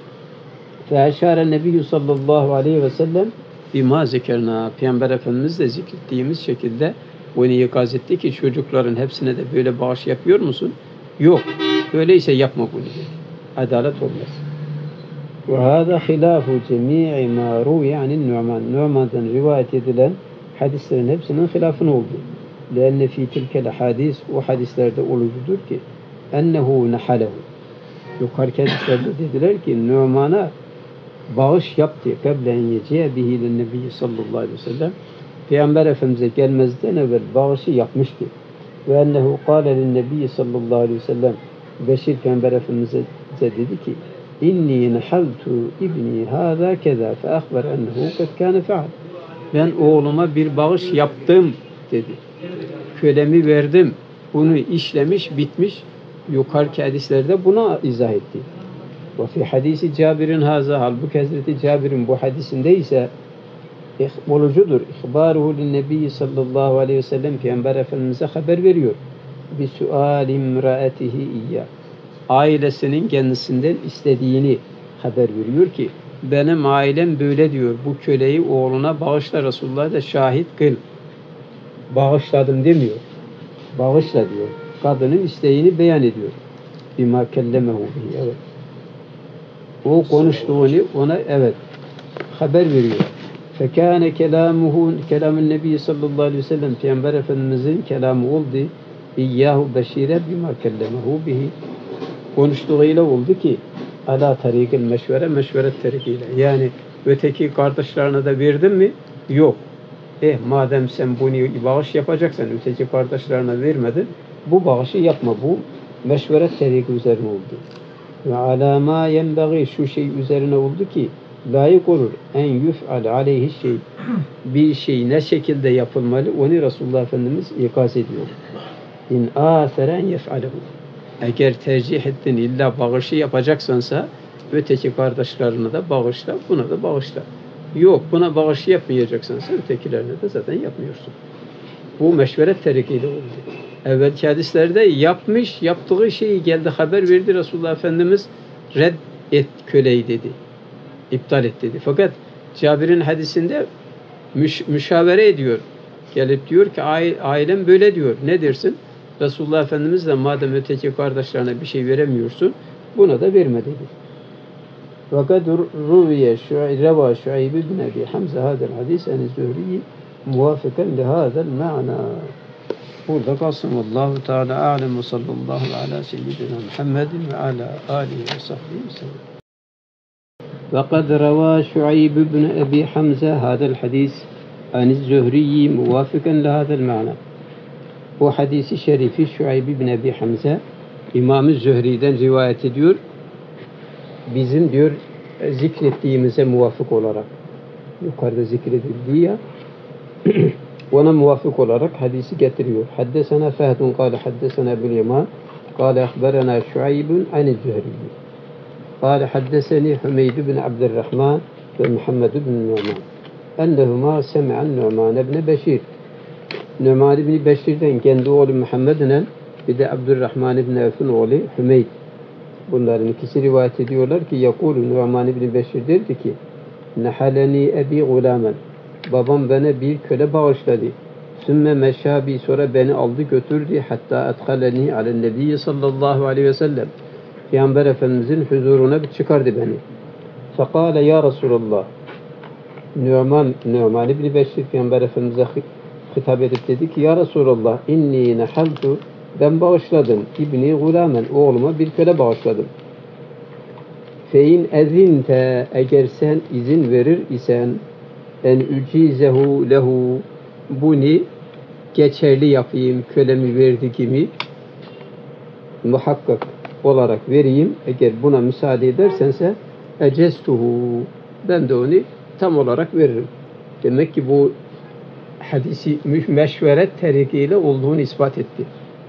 Feşâre nebiyyü sallallahu aleyhi ve sellem bima zekerna. Peygamber Efendimiz de zikrettiğimiz şekilde onu ikaz etti ki çocukların hepsine de böyle bağış yapıyor musun? Yok. Öyleyse yapma bunu dedi. Adalet olmaz. Ve hâzâ hilâfu cemî'i mâ rû yani Numan. Numan'dan rivayet edilen hadislerin hepsinin hilafını oldu. Lenne fî tilkel hadis o hadislerde olucudur ki ennehu nehalehu. Yukarıki hadislerde dediler ki Numan'a bağış yaptı. Keblen yeciye bihi lennebiyyi sallallahu aleyhi ve sellem. Peygamber Efendimiz'e gelmezden evvel bağışı yapmıştı. Ve ennehu kâle linnebiyyi sallallahu aleyhi ve sellem Beşir Peygamber Efendimiz'e dedi ki inni nehaltu ibni hâzâ keza fe akber ennehu kad kâne fe'al. Ben oğluma bir bağış yaptım dedi. Kölemi verdim. Bunu işlemiş, bitmiş. Yukarıki hadislerde buna izah etti. Ve fi hadisi Cabir'in haza halbuki Hazreti Cabir'in bu hadisinde ise olucudur. İhbaruhu linnebiyyi sallallahu aleyhi ve sellem Peygamber Efendimiz'e haber veriyor. Bi sual imraatihi iyya. Ailesinin kendisinden istediğini haber veriyor ki benim ailem böyle diyor. Bu köleyi oğluna bağışla Resulullah da şahit kıl. Bağışladım demiyor. Bağışla diyor. Kadının isteğini beyan ediyor. Bima kellemehu bihi. Evet. O konuştuğunu ona evet haber veriyor. Fekâne kelâmuhu kelâmün nebi sallallahu aleyhi ve sellem Peygamber Efendimizin kelamı oldu. İyyâhu beşîre bima kellemehu bihi. Konuştuğuyla oldu ki ala tarikil meşvere, meşveret tarikiyle. Yani öteki kardeşlerine de verdin mi? Yok. Madem sen bunu bağış yapacaksan öteki kardeşlerine vermedin, bu bağışı yapma. Bu meşveret tariki üzerine oldu. Ve ala ma yenbagî, şu şey üzerine oldu ki layık olur en yuf'al aleyhi şey, bir şey ne şekilde yapılmalı onu Resulullah Efendimiz ikaz ediyor. İn âseren yef'alehu, eğer tercih ettin illa bağışı yapacaksansa öteki kardeşlerine de bağışla, buna da bağışla. Yok, buna bağış yapmayacaksansa ötekilerine de zaten yapmıyorsun. Bu meşveret tarikiyle oldu. Evvelki hadislerde yapmış, yaptığı şeyi geldi haber verdi Resulullah Efendimiz, red et köleyi dedi. İptal et dedi. Fakat Cabir'in hadisinde müşavere ediyor. Gelip diyor ki ailem böyle diyor. Ne dersin? Resulullah Efendimiz de madem öteki kardeşlerine bir şey veremiyorsun, buna da verme dedi. Fakat ruviye reva Şuayb ibn Abi Hamza hadel hadis en Zühri muvafıken lihâzel ma'na. Burada kalsın. Vallahu Teala a'lem ve sallallahu ala seyyidina Muhammedin ve ala alihi ve sahbihi ve sellem. وقد روى شعيب بن أبي حمزة هذا الحديث عن الزهري موافقا لهذا المعنى. Bu hadisi şerifi Şuayb ibn Abi Hamza İmam-ı Zühri'den rivayet ediyor. Bizim diyor zikrettiğimize muvafık olarak, yukarıda zikredildiği ya ona muvafık olarak hadisi getiriyor. Haddesena Fehdun kâle haddesena Ebu'l Yaman kâle ehberena Şuaybun anil Zühri. قال حدثني حميد بن عبد الرحمن ومحمد بن النعمان أنهما سمع النعمان بن بشير. Nu'man ibn Beşir'den kendi oğlu Muhammed'le bir de Abdurrahman ibn Evf'in oğlu Hümeyd. Bunların ikisi rivayet ediyorlar ki yakulu Nu'man ibn Beşir derdi ki nehaleni ebi gulamen, babam bana bir köle bağışladı. Sümme meşabi, sonra beni aldı götürdü hatta ethaleni alen nebiyyi sallallahu aleyhi ve sellem. Peygamber Efendimizin huzuruna bir çıkardı beni. Fekale ya Resulallah. Nu'man ibn Beşir Peygamber Efendimiz'e hitap edip dedi ki ya Resulallah inni nehaltu, ben bağışladım. İbni gulamen, oğluma bir köle bağışladım. Fein ezinte, eğer sen izin verir isen en ücizehu lehu, bunu geçerli yapayım, kölemi verdiğimi muhakkak olarak vereyim. Eğer buna müsaade edersense ecestuhu, ben de onu tam olarak veririm. Demek ki bu hadisi meşveret tarikiyle olduğunu ispat etti.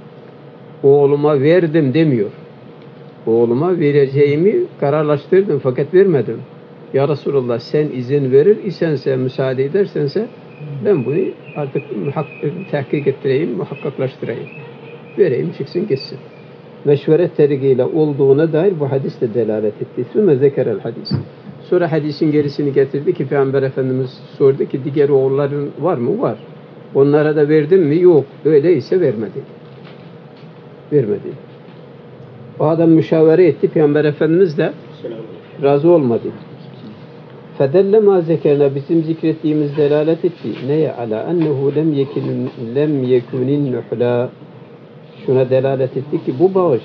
Oğluma verdim demiyor. Oğluma vereceğimi kararlaştırdım fakat vermedim. Ya Resulallah sen izin verir isense, müsaade edersense ben bunu artık tahkik ettireyim, muhakkaklaştırayım. Vereyim, çıksın gitsin. Meşveret tarikiyle olduğuna dair bu hadis de delalet etti. Sümme zekerel hadis. Sonra hadisin gerisini getirdi ki Peygamber Efendimiz sordu ki diğer oğulların var mı? Var. Onlara da verdin mi? Yok. Öyleyse vermedi. Vermedi. O adam müşavere etti. Peygamber Efendimiz de razı olmadı. Fedelle ma zekerna, bizim zikrettiğimiz delalet etti. Neye? Ala ennehu lem yekunin nuhla. Şuna delalet etti ki bu bağış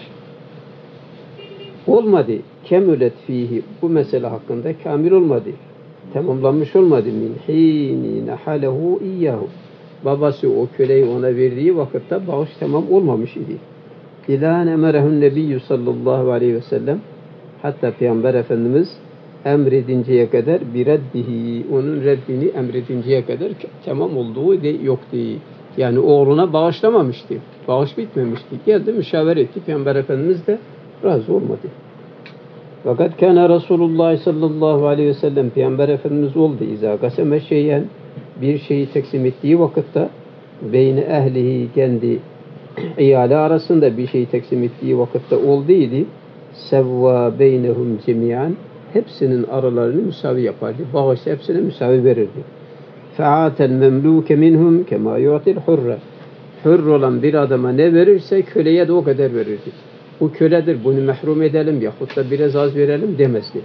olmadı. Kemület fihi, bu mesele hakkında kamil olmadı. Tamamlanmış olmadı. Min hini nehalehu iyyahu. Babası o köleyi ona verdiği vakitte bağış tamam olmamış idi. İlâne emerehun nebiyyü sallallahu aleyhi ve sellem, hatta Peygamber Efendimiz emredinceye kadar bir reddihi, onun reddini emredinceye kadar tamam olduğu de yoktu. Yani oğluna bağışlamamıştı. Bağış bitmemişti. Geldi müşavere etti. Peygamber Efendimiz de razı olmadı. Fakat kana Resulullah sallallahu aleyhi ve sellem, Peygamber Efendimiz oldu. İzâ gaseme şeyen, bir şeyi teksim ettiği vakitte beyni ehlihi, kendi iyali arasında bir şeyi teksim ettiği vakitte olduydu. Sevva beynehum cemiyan, hepsinin aralarını müsavi yapardı. Bağış hepsine müsavi verirdi. Fe'atel memluke minhum kema yu'til hurre. Hür olan bir adama ne verirse köleye de o kadar verirdi. Bu köledir, bunu mahrum edelim yahut da biraz az verelim demezdi.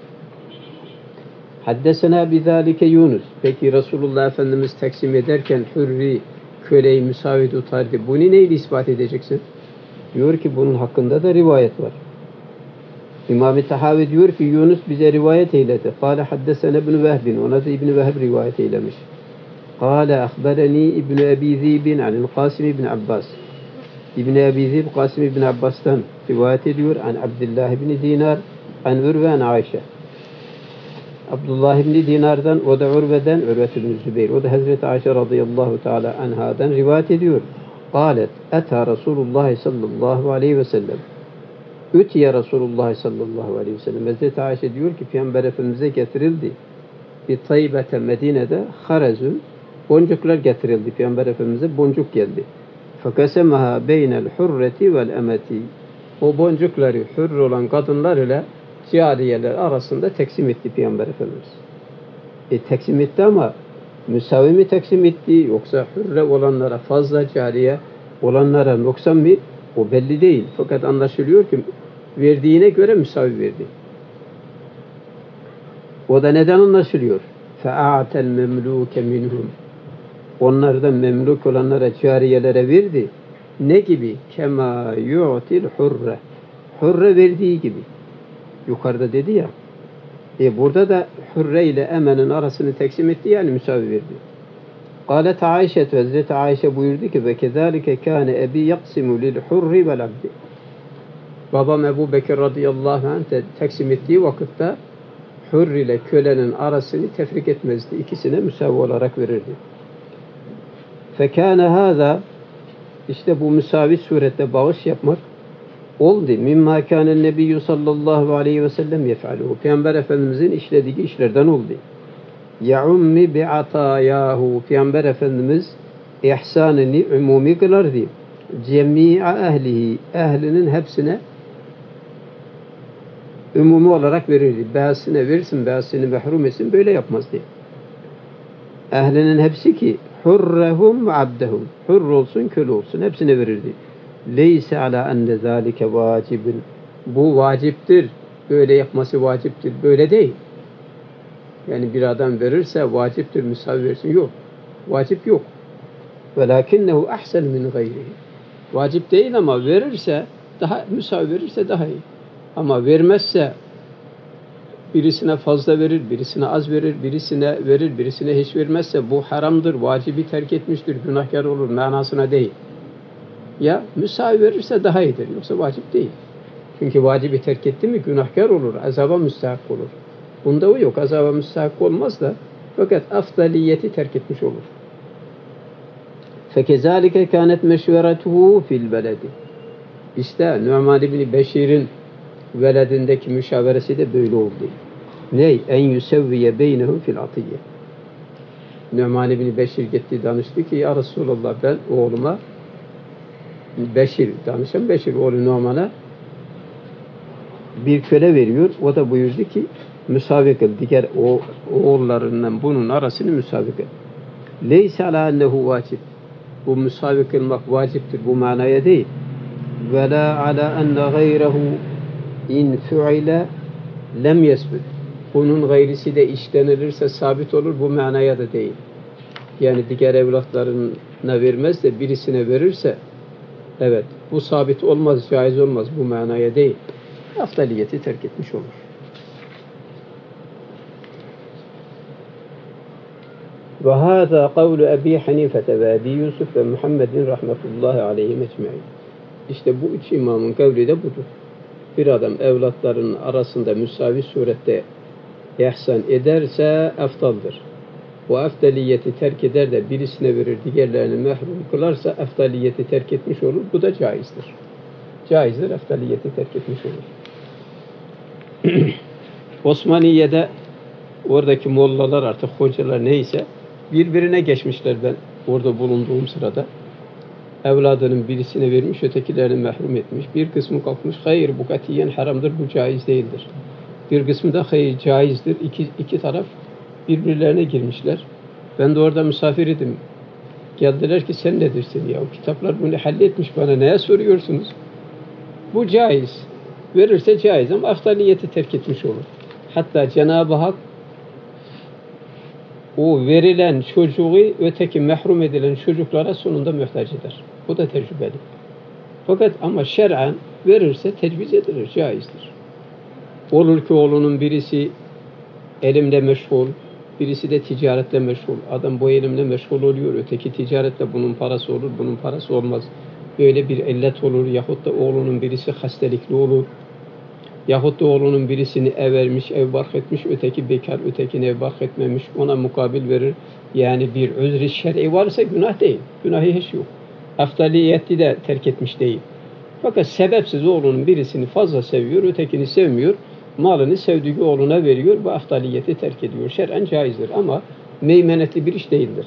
Haddesena bizalike Yunus. Peki Resulullah Efendimiz taksim ederken hürri, köleyi müsavi tutardı. Bunu neyle ispat edeceksin? Diyor ki bunun hakkında da rivayet var. İmam-ı Tahavi diyor ki Yunus bize rivayet eyledi. Kâle haddesene İbn-i Vehbin. Ona da İbn-i Vehb rivayet eylemiş. Kâle ahbereni İbn-i Ebi Zibin anil Kasım İbn Abbas. İbn-i Ebi Zib Kasım İbn Abbas'tan rivayet ediyor. An Abdullah İbn Dinar an Urve an Ayşe. Abdullah İbn Dinar'dan, o da Urve'den, Urve İbn Zübeyir. O da Hazreti Ayşe radıyallahu teala anhadan rivayet ediyor. Kâlet, etâ Resulullah sallallahu aleyhi ve sellem. Ütiye Resulullah sallallahu aleyhi ve sellem. Hazreti Ayşe diyor ki Peygamber Efendimiz'e getirildi. Bir Tayyibete Medine'de harezun, boncuklar getirildi. Peygamber Efendimiz'e boncuk geldi. Fakasemaha beynel hurreti vel emeti. O boncukları hür olan kadınlar ile cariyeler arasında teksim etti Peygamber Efendimiz. Teksim etti ama müsavi mi teksim etti yoksa hürre olanlara fazla, cariye olanlara noksan mı? O belli değil. Fakat anlaşılıyor ki verdiğine göre müsavi verdi. O da neden anlaşılıyor? فَاَعْتَ الْمَمْلُوكَ مِنْهُمْ. Onlardan memluk olanlara, cariyelere verdi. Ne gibi? كَمَا يُعْتِ الْحُرَّ. Hürre verdiği gibi. Yukarıda dedi ya. Burada da hürre ile emenin arasını teksim etti, yani müsavi verdi. Kâlet Ayşe, Hazreti Ayşe buyurdu ki ve kezalike kâne ebi yaksimu lil hurri vel abdi. Babam Ebu Bekir radıyallahu anh de teksim ettiği vakitte hür ile kölenin arasını tefrik etmezdi. İkisine müsavi olarak verirdi. Fekâne hâzâ, işte bu müsavi surette bağış yapmak oldu. Mimma kânen nebiyyü sallallahu aleyhi ve sellem yef'aluhu. Peygamber Efendimizin işlediği işlerden oldu. Ya'ummi bi'atayahu. Peygamber Efendimiz ihsanını umumi kılardı. Cemi'a ehlihi. Ehlinin hepsine umumi olarak verirdi. Bazısına verirsin, bazısını mehrum etsin. Böyle yapmazdı. Ehlinin hepsi ki hurrehum ve abdehum. Hurr olsun, köle olsun. Hepsine verirdi. Leyse ala enne zâlike vacibin. Bu vaciptir. Böyle yapması vaciptir. Böyle değil. Yani bir adam verirse vaciptir, müsavi versin. Yok. Vacip yok. Velakinnehu ahsen min gayrihi. Vacip değil ama verirse, daha müsavi verirse daha iyi. Ama vermezse birisine fazla verir, birisine az verir, birisine verir, birisine hiç vermezse bu haramdır, vacibi terk etmiştir, günahkar olur manasına değil. Ya müsavi verirse daha iyidir, yoksa vacip değil. Çünkü vacibi terk etti mi günahkar olur, azaba müstahak olur. Bunda o yok, azaba müstahak olmaz da fakat afdaliyeti terk etmiş olur. فَكَذَٰلِكَ كَانَتْ مَشْوَرَتُهُ فِي الْبَلَدِ. İşte Nu'man İbni Beşir'in veledindeki müşaveresi de böyle oldu. Ney? En yusevviye beynehum fil atiyye. Nu'man İbni Beşir gitti danıştı ki ya Resulallah ben oğluma Beşir, danışan Beşir oğlu Nu'man'a bir köle veriyor. O da buyurdu ki müsavi kıl. Diğer oğullarından bunun arasını müsavi kıl. Leyse ala ennehu vacib. Bu müsavi kılmak vaciptir. Bu manaya değil. Ve la ala enne gayrehu in fu'ile lem yesbut. Bunun gayrisi de işlenilirse sabit olur. Bu manaya da değil. Yani diğer evlatlarına vermez de birisine verirse evet bu sabit olmaz, caiz olmaz. Bu manaya değil. Afdaliyeti terk etmiş olur. Ve hâzâ kavlu Ebi Hanifete ve Ebi Yusuf ve Muhammedin rahmetullahi aleyhim ecmaîn. İşte bu üç imamın kavli de budur. Bir adam evlatlarının arasında müsavi surette ihsan ederse eftaldır. Bu eftaliyeti terk eder de birisine verir, diğerlerini mehrum kılarsa eftaliyeti terk etmiş olur. Bu da caizdir. Caizdir, eftaliyeti terk etmiş olur. Osmaniye'de oradaki mollalar artık hocalar neyse birbirine geçmişler ben orada bulunduğum sırada. Evladının birisine vermiş, ötekilerini mehrum etmiş. Bir kısmı kalkmış, hayır bu katiyen haramdır, bu caiz değildir. Bir kısmı da hayır caizdir. İki taraf birbirlerine girmişler. Ben de orada misafir idim. Geldiler ki sen ne dersin ya? O kitaplar bunu halletmiş, bana neye soruyorsunuz? Bu caiz. Verirse caiz ama afdaliyeti terk etmiş olur. Hatta Cenab-ı Hak o verilen çocuğu öteki mehrum edilen çocuklara sonunda muhtaç eder. Bu da tecrübeli. Fakat ama şer'an verirse tecviz edilir, caizdir. Olur ki oğlunun birisi elimle meşgul, birisi de ticaretle meşgul. Adam bu elimle meşgul oluyor, öteki ticaretle, bunun parası olur, bunun parası olmaz. Böyle bir illet olur, yahut da oğlunun birisi hastalıklı olur. Yahut da oğlunun birisini ev vermiş, ev bark etmiş, öteki bekar, ötekini ev bark etmemiş, ona mukabil verir. Yani bir özrü şer'i varsa günah değil, günahı hiç yok. Aftaliyeti de terk etmiş değil. Fakat sebepsiz oğlunun birisini fazla seviyor, ötekini sevmiyor. Malını sevdiği oğluna veriyor ve aftaliyeti terk ediyor. Şer'en caizdir ama meymenetli bir iş değildir.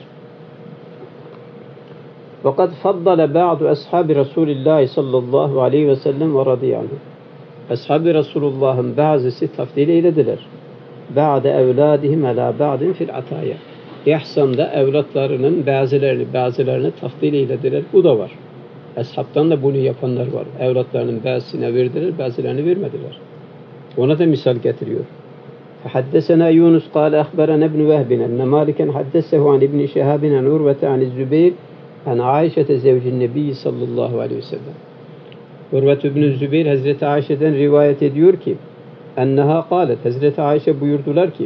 وَقَدْ فَضَّلَ بَعْضُ أَصْحَابِ رَسُولِ اللّٰهِ sallallahu aleyhi ve sellem وَرَضِيَ عَنْهُ Ashab-ı Resulullah'ın bazısı tafdil eylediler. بَعْدَ اَوْلَادِهِمْ عَلَى بَعْدٍ فِي الْعَطَايَا İhsanda evlatlarının bazılarını tafdil eylediler. Bu da var. Ashabtan da bunu yapanlar var. Evlatlarının bazısına verdiler, bazılarını vermediler. Ona da misal getiriyor. فحدثنا يونس قال أخبرنا ابن وهب أن مالكا حدثه عن ابن شهاب عن عروة عن الزبير عن عائشة زوج النبي sallallahu aleyhi ve sellem. Urve ibn Zübeyir Hazreti Ayşe'den rivayet ediyor ki enneha kâlet, Hazreti Ayşe buyurdular ki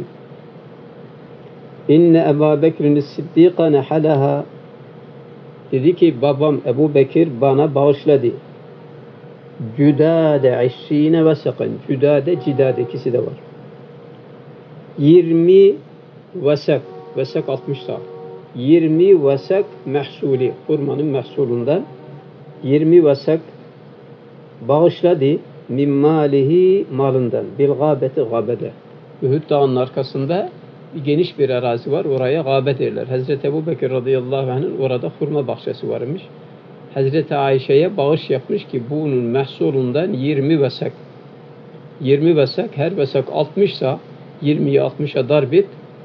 inne Ebu Bekir'in Sıddîka nehalaha, dedi ki babam Ebu Bekir bana bağışladı. Cüdâde işşîne ve sakın. Cüdâde, cidâde ikisi de var. 20 vesak. Vesak 60 saat. 20 vesak mehsulü. Hurmanın mehsulundan 20 vesak bağışladı. Min malihi, malından. Bil gâbeti, gâbede. Uhud dağının arkasında bir geniş bir arazi var. Oraya gâbe derler. Hazreti Ebu Bekir radıyallahu anh'ın orada hurma bahçesi varmış. Hazreti Ayşe'ye bağış yapmış ki bunun mehsulundan 20 vesak. 20 vesak, her vesak 60 sa 20'yi 60'a darbet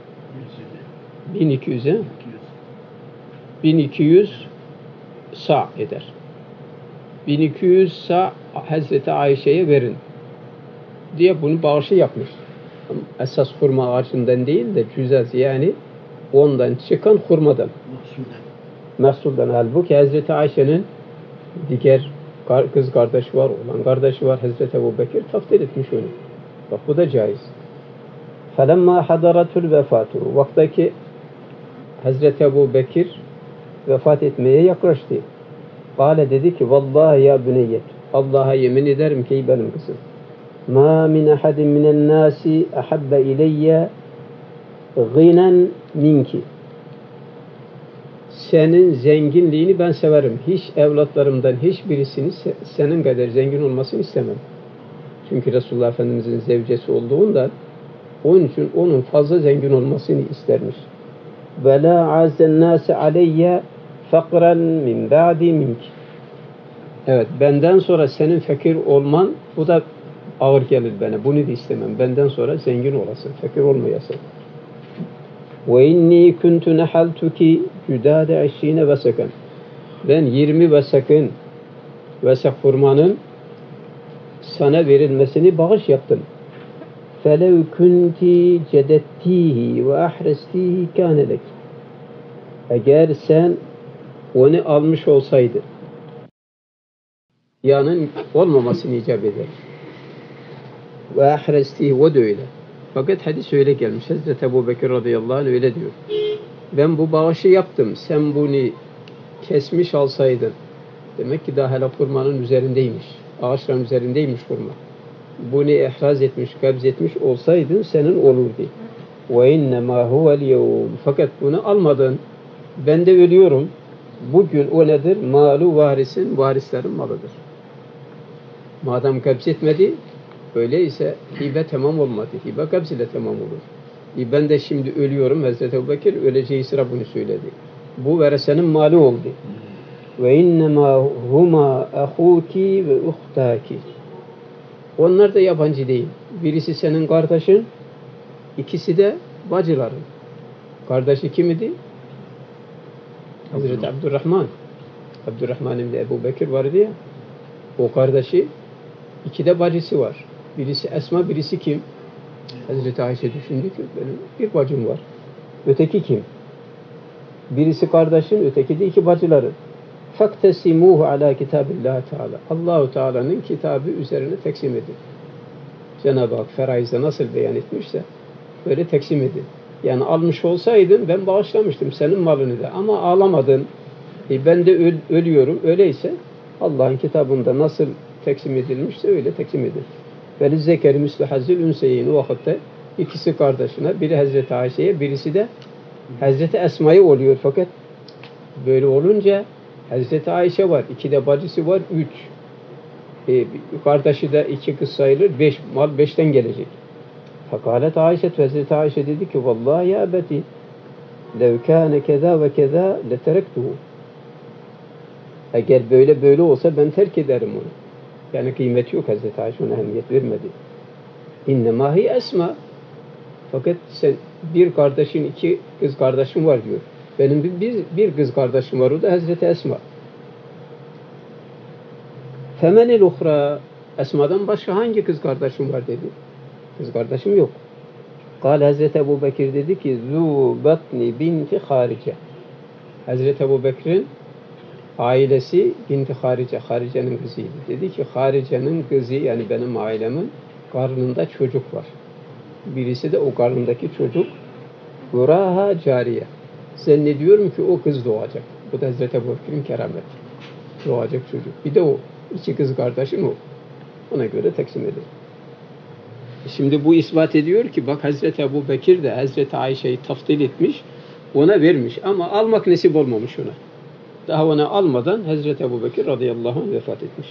1200'e 1200 sa eder. 1200 sa Hazreti Ayşe'ye verin diye bunu bağışı yapmış. Esas hurma ağacından değil de cüzaz, yani ondan çıkan hurmadan. Mehsuldan. Halbuki Hazreti Ayşe'nin diğer kız kardeşi var, olan kardeşi var. Hazreti Ebu Bekir taftil etmiş onu. Bak bu da caiz. فَلَمَّا حَضَرَتُ الْوَفَاتُ Vaktaki Hazreti Ebu Bekir vefat etmeye yaklaştı. Kale, dedi ki vallahi ya büneyyet, Allah'a yemin ederim ki benim kızım. مَا مِنْ أَحَدٍ مِنَ النَّاسِ أَحَبَّ إِلَيَّ غِنًا مِنْكِ Senin zenginliğini ben severim. Hiç evlatlarımdan hiçbirisini senin kadar zengin olmasını istemem. Çünkü Resulullah Efendimiz'in zevcesi olduğundan onun için onun fazla zengin olmasını istermiş. Ve la azzen nase aleyye fakran min ba'di mink. Evet, benden sonra senin fakir olman, bu da ağır gelir bana. Bunu da istemem. Benden sonra zengin olasın, fakir olmayasın. Ve inni kuntu nehaltuki cüdade 20 vesakan. Ben 20 vesakın, vesak hurmanın sana verilmesini bağış yaptım. فَلَوْ كُنْتِ جَدَتِّيهِ وَاَحْرَسْتِيهِ كَانَ لَكِ Eğer sen onu almış olsaydın, yanın olmamasını icap eder. وَاَحْرَسْتِيهِ O da öyle. Fakat hadis öyle gelmiş. Hazreti Ebu Bekir radıyallahu anh öyle diyor. Ben bu bağışı yaptım. Sen bunu kesmiş alsaydın. Demek ki daha hala hurmanın üzerindeymiş. Ağaçların üzerindeymiş hurma. Bunu ihraz etmiş, kabz etmiş olsaydın senin olurdu. وَاِنَّمَا هُوَ الْيَوْمِ Fakat bunu almadın. Ben de ölüyorum. Bugün o nedir? Malu varisin, varislerin malıdır. Madem kabz etmedi, öyleyse hibe tamam olmadı. Hibe kabz ile tamam olur. Ben de şimdi ölüyorum. Hazreti Ebu Bekir öleceği sıra bunu söyledi. Bu veresenin mali oldu. وَاِنَّمَا هُمَا أَخُوكِ وَاُخْتَاكِ Onlar da yabancı değil. Birisi senin kardeşin, ikisi de bacıların. Kardeşi kim idi? Hazreti Abdurrahman. Abdurrahman ibn Ebu Bekir vardı ya. O kardeşi, iki de bacısı var. Birisi Esma, birisi kim? Hazreti Ayşe düşündü ki benim bir bacım var. Öteki kim? Birisi kardeşin, öteki de iki bacıları. فَاكْتَسِمُوهُ عَلَى كِتَابِ اللّٰهِ Teala. Allah-u Teala'nın kitabı üzerine teksim edin. Cenab-ı Hak feraizde nasıl beyan etmişse böyle teksim edin. Yani almış olsaydın ben bağışlamıştım senin malını da ama ağlamadın. Ben de ölüyorum. Öyleyse Allah'ın kitabında nasıl teksim edilmişse öyle teksim edin. Ve zekeri mislu hazzil ünseyin o vakitte ikisi kardeşine, biri Hazreti Ayşe'ye, birisi de Hazreti Esma'ya oluyor. Fakat böyle olunca Hazreti Ayşe var, iki de bacısı var, üç. Kardeşi de iki kız sayılır, beş, mal beşten gelecek. Fakalet Ayşe, Hazreti Ayşe dedi ki vallahi ya ebeti lev kâne keza ve keza leterektuhu. Eğer böyle olsa ben terk ederim onu. Yani kıymeti yok, Hazreti Ayşe ona ehemmiyet vermedi. İnnemâ hi Esma. Fakat sen bir kardeşin, iki kız kardeşin var diyor. Benim bir kız kardeşim var, o da Hazreti Esma. Femenil uhra. Esma'dan başka hangi kız kardeşim var dedi. Kız kardeşim yok. Kâle Hazreti Ebu Bekir dedi ki zû batni binti Harice. Hazreti Ebu Bekir'in ailesi binti Harice, Harice'nin kızıydı. Dedi ki Harice'nin kızı, yani benim ailemin karnında çocuk var. Birisi de o karnındaki çocuk Uraha cariye. Zannediyorum ki o kız doğacak. Bu da Hazreti Ebu Bekir'in kerameti. Doğacak çocuk. Bir de o. İki kız kardeşim o. Ona göre teksim edin. Şimdi bu ispat ediyor ki bak Hazreti Ebu Bekir de Hazreti Ayşe'yi taftil etmiş, ona vermiş ama almak nasip olmamış ona. Daha ona almadan Hazreti Ebu Bekir radıyallahu anh vefat etmiş.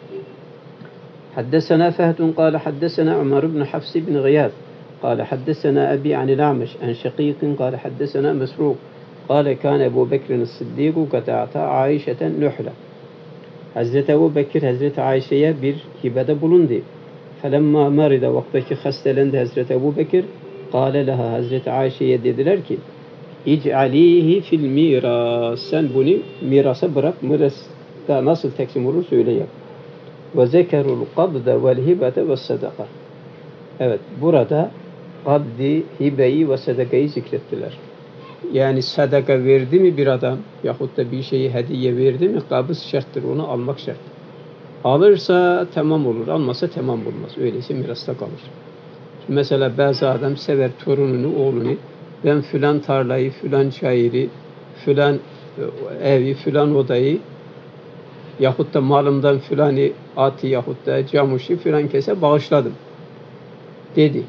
Haddesena Fehdun kâle haddesena Ömer ibn Hafs ibn Gıyad kâle haddesena Ebi anil A'meş en Şekîkin kâle haddesena Mesrûk kâle kâne Ebu Bekir'in Sıddîku kata'ata Ayşe'ten nühle. Hazreti Ebu Bekir Hazreti Ayşe'ye bir hibede bulundu. Felemma marida vaktaki hastelendi Hazreti Ebu Bekir kâle leha Hazreti Ayşe'ye dediler ki İc'alîhi fil miras. Sen bunu mirasa bırak. Mirasta nasıl teksim olur söyle yap. Ve zekerul kabde vel hibete ve sadaka. Evet, burada kabdi, hibeyi ve sadakayı zikrettiler. Yani sadaka verdi mi bir adam yahut da bir şeyi hediye verdi mi kabız şarttır. Onu almak şart. Alırsa tamam olur. Almasa tamam olmaz. Öyleyse mirasta kalır. Mesela bazı adam sever torununu, oğlunu. Ben filan tarlayı, filan çayırı, filan evi, filan odayı yahut da malımdan filanı atı yahut da camuşu filan kese bağışladım. Dedi.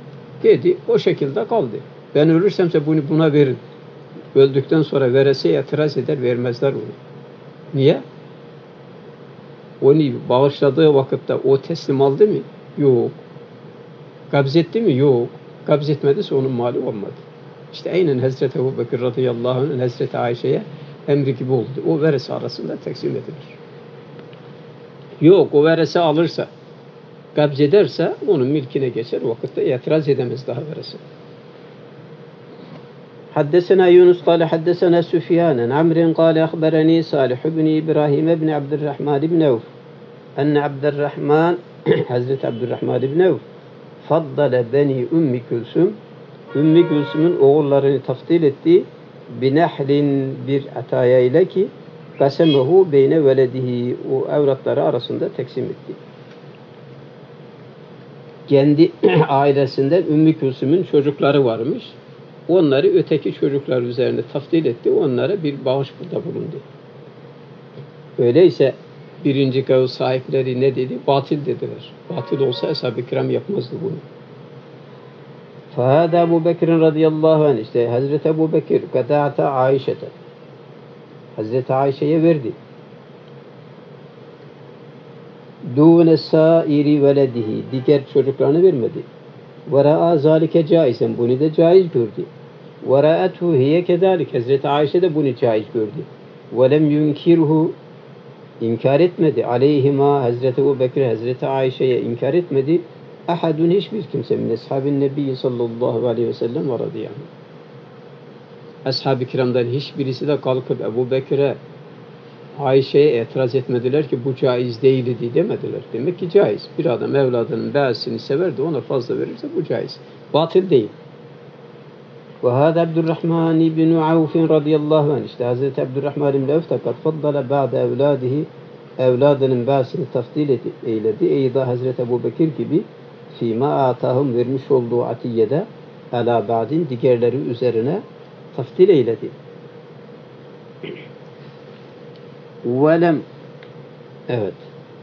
O şekilde kaldı. Ben ölürsemse bunu buna verin. Öldükten sonra veresiye itiraz eder, vermezler onu. Niye? Onu bağışladığı vakitte o teslim aldı mı? Yok. Kabzetti mi? Yok. Kabzetmediyse onun mali olmadı. İşte aynen Hazreti Ebu Bekir radıyallahu anh Hazreti Ayşe'ye emri gibi oldu. O veresi arasında teksim edilir. Yok, o veresi alırsa, kabzederse onun milkine geçer. O vakitte itiraz edemez daha veresi. Haddesena Yunus kâle haddesena Süfyan Amrin kâle ahbereni Salih ibn İbrahim ibn Abdurrahman ibn Avf enne Abdurrahman Hazreti Abdurrahman ibn Avf faddale beni Ümmü Külsüm Ümmü Gülsüm'ün oğullarını taftil etti. Binahlin bir ataya ile ki kasemehu beyne veledihi o evlatları arasında teksim etti. Kendi ailesinden Ümmü Gülsüm'ün çocukları varmış. Onları öteki çocuklar üzerine taftil etti. Onlara bir bağışta bulundu. Öyleyse birinci kavuz sahipleri ne dedi? Batıl dediler. Batıl olsa Eshab-ı Kiram yapmazdı bunu. Fahada Ebu Bekir radıyallahu anh işte Hazreti Ebu Bekir kata'ata Ayşe'te Hazreti Ayşe'ye verdi. Dûne sâiri veledihi diğer çocuklarını vermedi. Ve ra'a zâlike caisen bunu da caiz gördü. Ve ra'ethu hiye kedâlik Hazreti Ayşe de bunu caiz gördü. Ve lem yunkirhu inkar etmedi. Aleyhima Hazreti Ebu Bekir Hazreti Ayşe'ye inkar etmedi. Ahadun hiçbir kimse min ashabin nebi sallallahu aleyhi ve sellem ve radıyallahu anh. Ashab-ı kiramdan hiçbirisi de kalkıp Ebu Bekir'e Ayşe'ye itiraz etmediler ki bu caiz değildi demediler. Demek ki caiz. Bir adam evladının beğensini sever de ona fazla verirse bu caiz. Batıl değil. Ve hâdâ Abdurrahman ibn Avf radıyallahu anh. İşte Hazreti Abdurrahman ibn Avf da kad faddala ba'de evladihi evladının beğensini taftil eyledi. Eyda Hazreti Ebu Bekir gibi fîmâ âtâhum vermiş olduğu atiyede alâ ba'din diğerleri üzerine tafdil eyledi. Velem evet.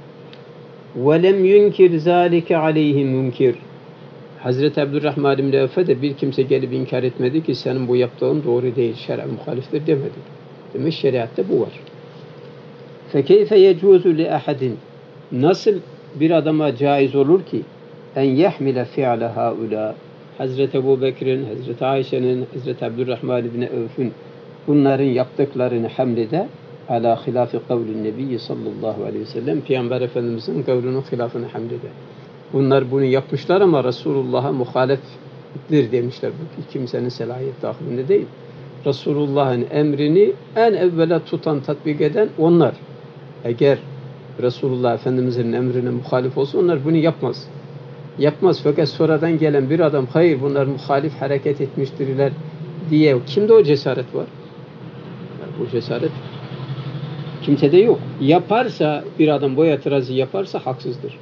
Velem yunkir zâlike aleyhi münkir. Hazreti Abdurrahman İbni Evfe de bir kimse gelip inkar etmedi ki senin bu yaptığın doğru değil, şer'e muhaliftir demedi. Demek şeriatta bu var. Fekeyfe yecuzu li ahadin. Nasıl bir adama caiz olur ki en yahmile fi'le haula. Hazreti Ebubekir'in, Hazreti Ayşe'nin, Hazreti Abdurrahman İbni Evf'ün bunların yaptıklarını hamlede ala hilafi kavlin nebiyyi sallallahu aleyhi ve sellem Peygamber Efendimiz'in kavlinin hilafını hamlede. Bunlar bunu yapmışlar ama Resulullah'a muhaleftir demişler. Bu kimsenin selahiyet dahilinde değil. Resulullah'ın emrini en evvela tutan, tatbik eden onlar. Eğer Resulullah Efendimiz'in emrine muhalif olsa onlar bunu yapmaz. Yapmaz fakat sonradan gelen bir adam hayır bunlar muhalif hareket etmiştirler diye kimde o cesaret var? Yani bu cesaret kimsede yok. Yaparsa bir adam bu itirazı yaparsa haksızdır.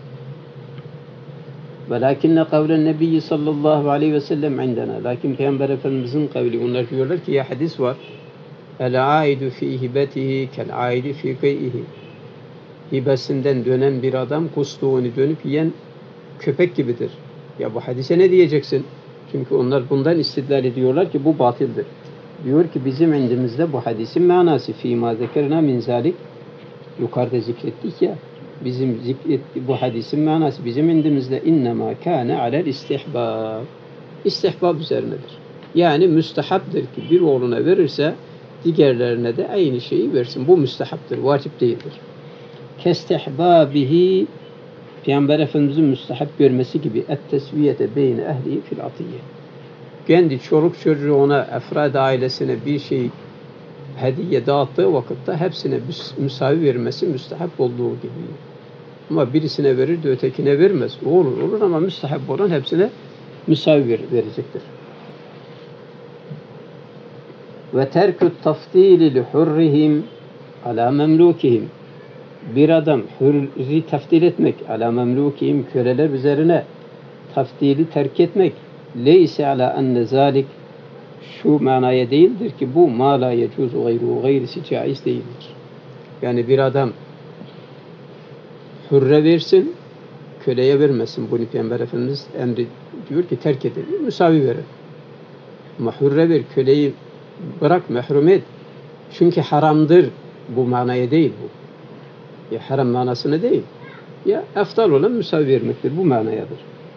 Velakinne kavlen nebiyyi sallallahu aleyhi ve sellem indena. Lakin Peygamber Efendimiz'in kavli. Onlar diyorlar ki ya hadis var. El-aidu fi hibetihi kel-aidi fi kıy'ihi. Hibesinden dönen bir adam kustuğunu dönüp yiyen köpek gibidir. Ya bu hadise ne diyeceksin? Çünkü onlar bundan istidlal ediyorlar ki bu batildir. Diyor ki bizim indimizde bu hadisin manası fîmâ zekerna min zâlik. Yukarıda zikrettik ya. Bizim bu hadisin manası bizim indimizde innemâ kâne alel istihbâb. İstihbab üzerinedir. Yani müstehaptır ki bir oğluna verirse diğerlerine de aynı şeyi versin. Bu müstehaptır, vacip değildir. Kestehbâbihi Peygamber Efendimiz'in müstehap görmesi gibi et-tesviyete beyne ehlihi fil atiyye. Kendi çoluk çocuğu ona efrad ailesine bir şey hediye dağıttığı vakitte hepsine müsavi vermesi müstehap olduğu gibi. Ama birisine verir de ötekine vermez. Olur ama müstehap olan hepsine müsavi verecektir. Ve terkü tafdili li hurrihim ala memlukihim. Bir adam hürri tafdil etmek ala memlukihim köleler üzerine tafdili terk etmek leyse ala enne zalik şu manaya değildir ki bu ma la yecuzu gayru gayrisi caiz değildir. Yani bir adam hürre versin, köleye vermesin. Bunu Peygamber Efendimiz emri diyor ki terk edin, müsavi verin. Ama hürre ver, köleyi bırak, mehrum et. Çünkü haramdır. Bu manaya değil bu. Ya haram manasına değil. Ya eftal olan müsavi vermektir. Bu manayadır.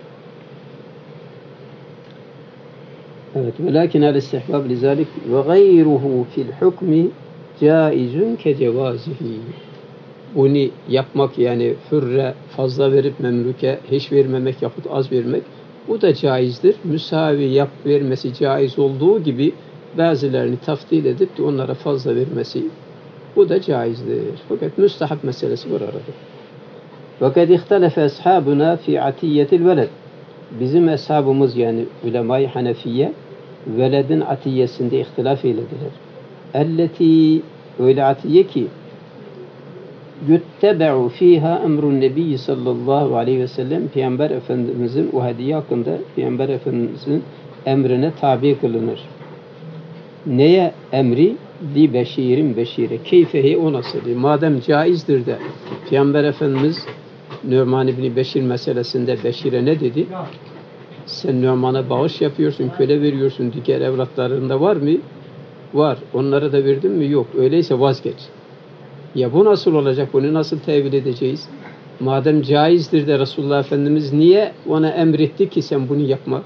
Evet. Velakin el-istihbab lizalik ve gayruhu fil hukmi caizun ke cevazihi. Bunu yapmak yani hürre fazla verip memluke hiç vermemek yahut az vermek bu da caizdir. Müsavi vermesi caiz olduğu gibi bazılarını tafdil edip de onlara fazla vermesi bu da caizdir. Fakat müstahap meselesi var arada. Fakat ihtelefe ashabuna fi atiyetil veled. Bizim eshabımız yani ulema-i Hanefiye veledin atiyesinde ihtilaf eylediler. Elleti öyle atiye ki yuttebe'u fiha emrun nebiyyi sallallahu aleyhi ve sellem Peygamber Efendimizin o hediye hakkında Peygamber Efendimizin emrine tabi kılınır. Neye emri? Li beşirin beşire. Keyfehi o nasıl? Madem caizdir de Peygamber Efendimiz Numan İbni Beşir meselesinde Beşir'e ne dedi? Sen Numan'a bağış yapıyorsun, köle veriyorsun, diğer evlatlarında var mı? Var. Onlara da verdin mi? Yok. Öyleyse vazgeç. Ya bu nasıl olacak? Bunu nasıl tevil edeceğiz? Madem caizdir de Resulullah Efendimiz niye ona emretti ki sen bunu yapma?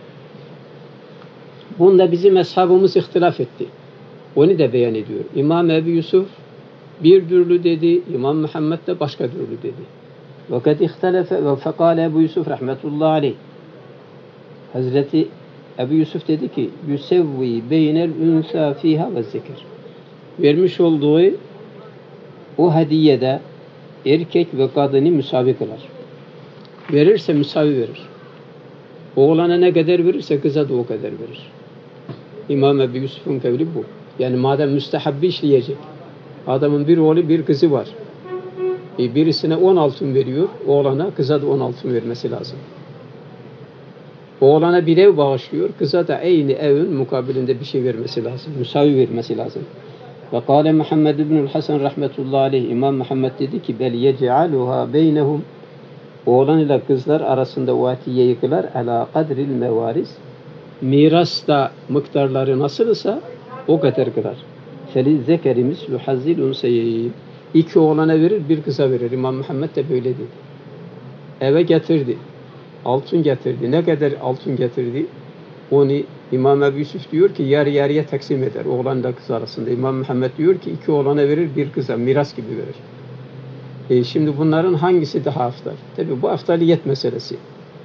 Bunda bizim eshabımız ihtilaf etti. Onu da beyan ediyor. İmam Ebu Yusuf bir türlü dedi, İmam Muhammed de başka türlü dedi. Fakat ihtelefe ve fekale Ebu Yusuf rahmetullahi aleyh. Hazreti Ebu Yusuf dedi ki yusevvi beynel unsa fiha ve zikr. Vermiş olduğu o hediyede erkek ve kadını müsavi kılar. Verirse müsavi verir. Oğlana ne kadar verirse kıza da o kadar verir. İmam Ebu Yusuf'un kavli bu. Yani madem müstehabbi işleyecek. Adamın bir oğlu bir kızı var. Birisine 10 altın veriyor. Oğlana kıza da 10 altın vermesi lazım. Oğlana bir ev bağışlıyor, kıza da aynı evin mukabilinde bir şey vermesi lazım, müsavi vermesi lazım. Ve kâle Muhammed ibnül Hasan rahmetullahi aleyh, İmam Muhammed dedi ki, bel yec'aluha beynehum, oğlan ile kızlar arasında o atiyeyi kılar, ala kadril mevaris, mirasta miktarları nasılsa o kadar kılar. Feli zekeri mislu hazzil unseyeyn, 2 oğlana verir, 1 kıza verir. İmam Muhammed de böyle dedi. Eve getirdi, altın getirdi. Ne kadar altın getirdi? Onu İmam Ebu Yusuf diyor ki yarı yarıya taksim eder oğlanla kız arasında. İmam Muhammed diyor ki 2 oğlana verir, 1 kıza, miras gibi verir. Şimdi bunların hangisi daha afdal? Tabi bu afdaliyet meselesi.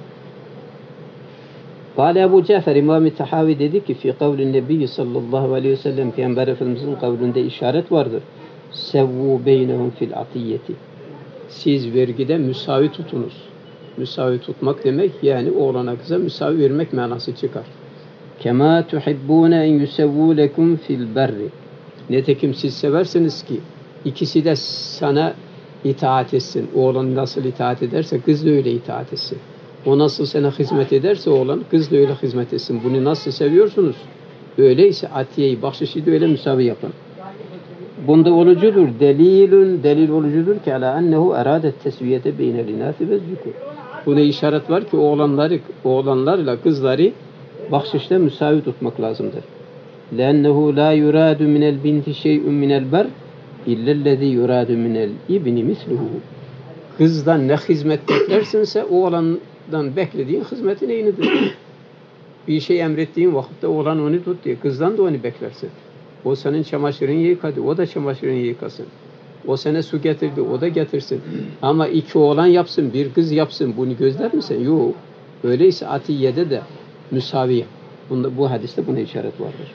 Kâle Ebu Cafer İmam-ı Tahavi dedi ki fi kavlin Nebi sallallahu aleyhi ve sellem, Peygamber Efendimizin kavlinde işaret vardır. Sevvu beynehum fil atiyyeti. Siz vergide müsavi tutunuz. Müsavi tutmak demek yani oğlana kıza müsavi vermek manası çıkar. Kema tuhibbune en yusevvu lekum fil berri. Nitekim siz seversiniz ki ikisi de sana itaat etsin. Oğlan nasıl itaat ederse kız da öyle itaat etsin. O nasıl sana hizmet ederse oğlan, kız da öyle hizmet etsin. Bunu nasıl seviyorsunuz? Öyleyse atiyeyi, bahşişi de öyle müsavi yapın. Bunda olucudur. Delil olucudur ki ala ennehu eradet tesviyete beynel inâfi ve zükûr. Buna işaret var ki oğlanlarla kızları bahşişte müsavi tutmak lazımdır. لأنه لا يراد من البنت شيء من البر إلا الذي يراد من الابن مثله. Kızdan ne hizmet beklersinse oğlandan beklediğin hizmetin eynidir. Bir şey emrettiğin vakitte oğlan onu tut diye, kızdan da onu beklersin. O senin çamaşırını yıkadı, o da çamaşırını yıkasın. O sana su getirdi, o da getirsin. Ama 2 oğlan yapsın, 1 kız yapsın, bunu gözler misin? Yok. Öyleyse atiyede de müsavi yap. Bu hadiste buna işaret vardır.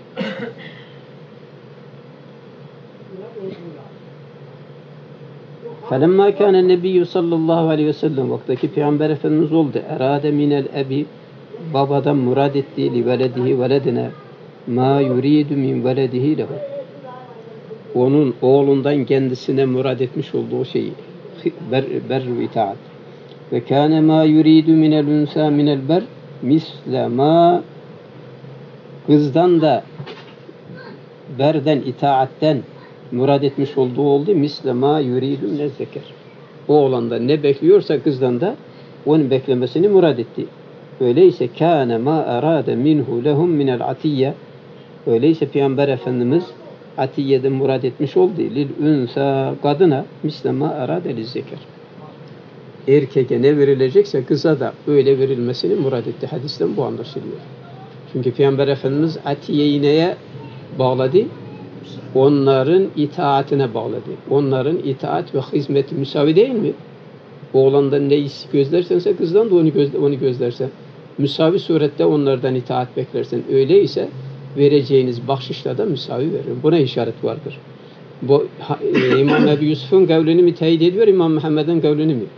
فَلَمَّا كَانَ النَّبِيُّ sallallahu aleyhi ve sellem, vaktaki Peygamber Efendimiz oldu. اَرَادَ مِنَ الْاَبِ, babadan murad ettiği لِوَلَدِهِ veledine مَا يُرِيدُ مِنْ وَلَدِهِ لَهُ, onun oğlundan kendisine murad etmiş olduğu şeyi berru itaat. Ve kâne mâ yuridu minel ünsâ minel ber misle mâ, kızdan da berden, itaatten murad etmiş olduğu oldu. Misle mâ yuridu minel zeker. O oğlanda ne bekliyorsa kızdan da onun beklemesini murad etti. Öyleyse kâne mâ erâde minhu lehum minel atiyye, öyleyse Peygamber Efendimiz atiyeden murad etmiş oldu. Lil ünsa, kadına mislema erâde lizzeker. Erkeke ne verilecekse kıza da öyle verilmesini murad etti. Hadisten bu anlaşılıyor. Çünkü Peygamber Efendimiz atiyeyi neye bağladı? Onların itaatine bağladı. Onların itaat ve hizmeti müsavi değil mi? Oğlandan ne gözlersense kızdan da onu gözlersen. Müsavi surette onlardan itaat beklersen. Öyleyse vereceğiniz bahşişle de müsavi verin. Buna işaret vardır. Bu İmam Ebu Yusuf'un kavlini mi teyit ediyor, İmam Muhammed'in kavlini mi?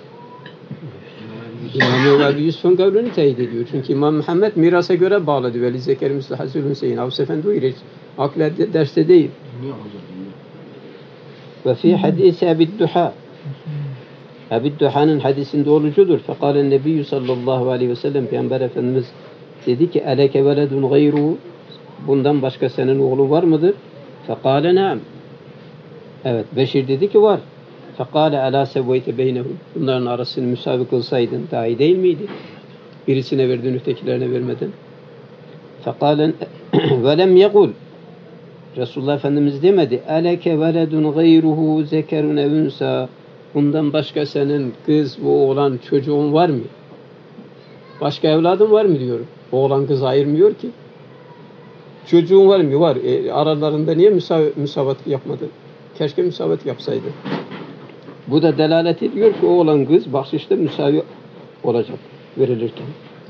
İmam Ebu Yusuf'un kavlini teyit ediyor. Çünkü İmam Muhammed mirasa göre bağladı. Veli Zeker Müslü Hazül Hüseyin. Avs Efendi o hiç akla derste değil. Ve fi hadisi Ebu'd-Duha, Ebu'd-Duha'nın hadisinde olucudur. Fekalen Nebiyyü sallallahu aleyhi ve sellem, Peygamber Efendimiz dedi ki eleke veledun gayruhu, bundan başka senin oğlun var mıdır? Fekale naam. Evet, Beşir dedi ki var. Fekale alâ sevveyte beynehum, bunların arasını müsavi kılsaydın daha iyi değil miydi? Birisine verdin, ötekilerine vermedin. Fekalen ve lem yekul, Resulullah Efendimiz demedi eleke veledun gayruhu zekerun evünsa, bundan başka senin kız ve oğlan çocuğun var mı? Başka evladın var mı diyor. Oğlan kız ayırmıyor ki. Çocuğun var mı? Var. Aralarında niye müsavat yapmadın? Keşke müsavat yapsaydı. Bu da delalet ediyor ki oğlan kız bahşişte müsavi olacak verilirken.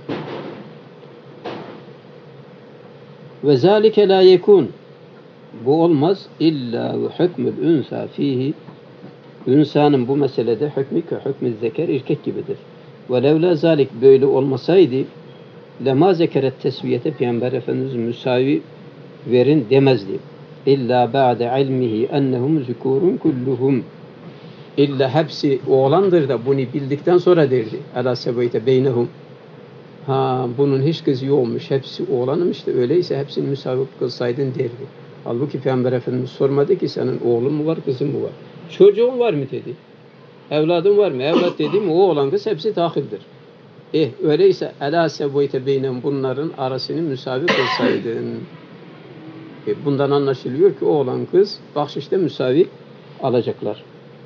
Ve zâlike lâ yekûn, bu olmaz illa ve hükmül ünsa fihi, ünsanın bu meselede hükmü ki hükmü zeker erkek gibidir. Ve levlâ zâlik, böyle olmasaydı lema zekeret tesviyete, Peygamber Efendimiz müsavi verin demezdi. İlla ba'de ilmihi ennehum zükûrun kulluhum, İlla hepsi oğlandır da bunu bildikten sonra derdi. Ala sebeyte beynehum. Bunun hiç kızı yokmuş, hepsi oğlanmış da öyleyse hepsini müsavi kılsaydın derdi. Halbuki Peygamber Efendimiz sormadı ki senin oğlun mu var, kızın mı var? Çocuğun var mı dedi. Evladın var mı? Evlat dedi mi o oğlan kız hepsi dahildir. Öyleyse elâ sevveyte beynen bunların arasını müsavi kılsaydın. Bundan anlaşılıyor ki oğlan kız bahşişte müsavi alacaklar.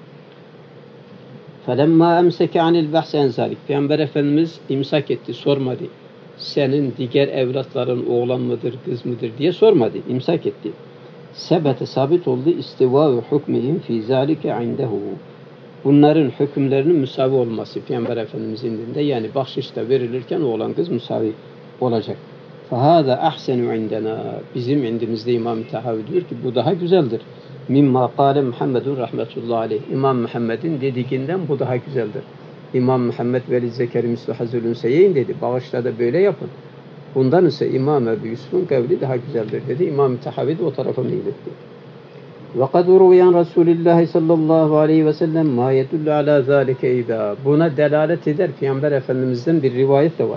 فَلَمَّا اَمْسَكَ عَنِ الْبَحْسِ اَنْزَالِكَ Peygamber Efendimiz imsak etti, sormadı. Senin diğer evlatların oğlan mıdır, kız mıdır diye sormadı, imsak etti. Sebete sabit oldu istivâ-u hukmihim fî zâlike indehu. Bunların hükümlerinin müsavi olması Peygamber Efendimiz'in indinde, yani bahşişte verilirken oğlan kız müsavi olacak. فَهَذَا اَحْسَنُ عِنْدَنَا Bizim indimizde İmam-ı Tahavi diyor ki bu daha güzeldir. Mimma kâle Muhammedun rahmetullahi aleyh. İmam Muhammed'in dediğinden bu daha güzeldir. İmam Muhammed veli zekeri mislu hazul ünseyeyn dedi. Bağışta da böyle yapın. Bundan ise İmam Ebu Yusuf'un kavli daha güzeldir dedi. İmam-ı Tahavi de o tarafa meyletti. وَقَدْ رُوِيَنْ رَسُولِ اللّٰهِ sallallahu aleyhi ve sellem مَا يَدُلُّ عَلَى ذَٰلِكَ اِذَا Buna delalet eder. Peygamber Efendimiz'den bir rivayet de var.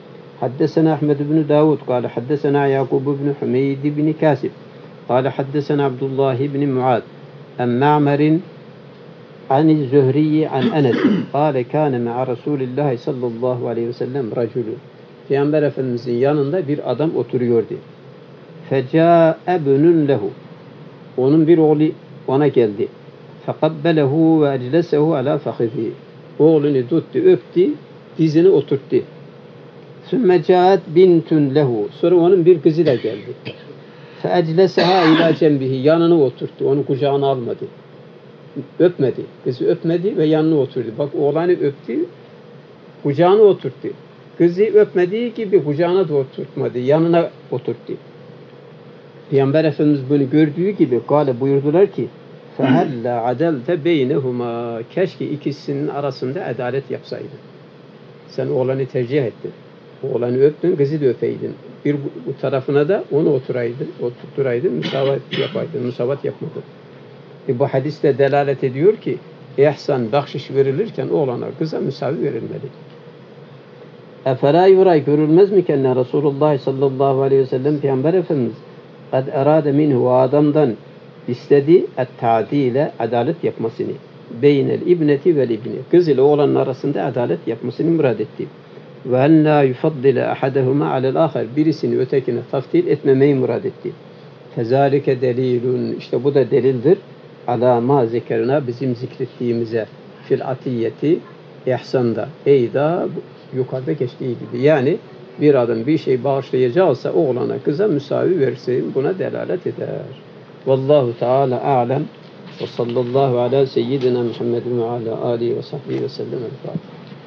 حدثنا أحمد بن داود قال حدثنا يعقوب بن حميد بن كاسب قال حدثنا عبد الله بن معاذ عن معمر عن الزهري عن أنس قال كان مع رسول الله صلى الله عليه وسلم رجل Peygamber Efendimizin yanında bir adam oturuyordu. فَجَاءَ ابْنٌ لَهُ Onun bir oğlu ona geldi. فَقَبَّلَهُ وَاَجْلَسَهُ عَلَى فَخِذِهِ Oğlunu tuttu, öptü, dizini oturttu. ثُمَّ جَاءَتْ بِنْتٌ لَهُ Sonra onun bir kızı da geldi. فَاَجْلَسَهَا اِلَى جَنْبِهِ Yanına oturttu, onu kucağına almadı. Öpmedi, kızı öpmedi ve yanına oturdu. Bak oğlanı öptü, kucağına oturttu. Kızı öpmediği gibi kucağına da oturtmadı, yanına oturttu. Peygamber Efendimiz bunu gördüğü gibi buyurdular ki فَهَلَّا عَدَلْتَ بَيْنَهُمَا Keşke ikisinin arasında adalet yapsaydın. Sen oğlanı tercih ettin. Oğlanı öptün, kızı da öpeydin. Bir bu tarafına da onu oturtturaydın, müsavat yapaydın, müsavat yapmadın. Bu hadiste delalet ediyor ki ihsan, bahşiş verilirken oğlana, kıza müsavi verilmeli. اَفَلَا يُرَى Görülmez mi kendine Resulullah sallallahu aleyhi ve sellem Peygamber Efendimiz قَدْ اَرَادَ مِنْهُ O adamdan istedi et-ta'dile adalet yapmasını. Beynel ibneti vel ibni. Kız ile oğlanın arasında adalet yapmasını murad etti. Ve en la yufaddile ahadahuma alel ahar. Birisini ötekine taftil etmemeyi murad etti. Fezalike delilun. İşte bu da delildir. Ala ma zekerna bizim zikrettiğimize fil atiyeti ihsanda. Eyda yukarıda geçtiği gibi. Yani bir adam bir şey bağışlayacaksa oğlana kıza müsavi versin. Buna delalet eder. Vallahu Teala a'lem. Ve sallallahu ala seyyidina Muhammedin ve ala alihi ve sahbihi ve sellem el-Fatiha.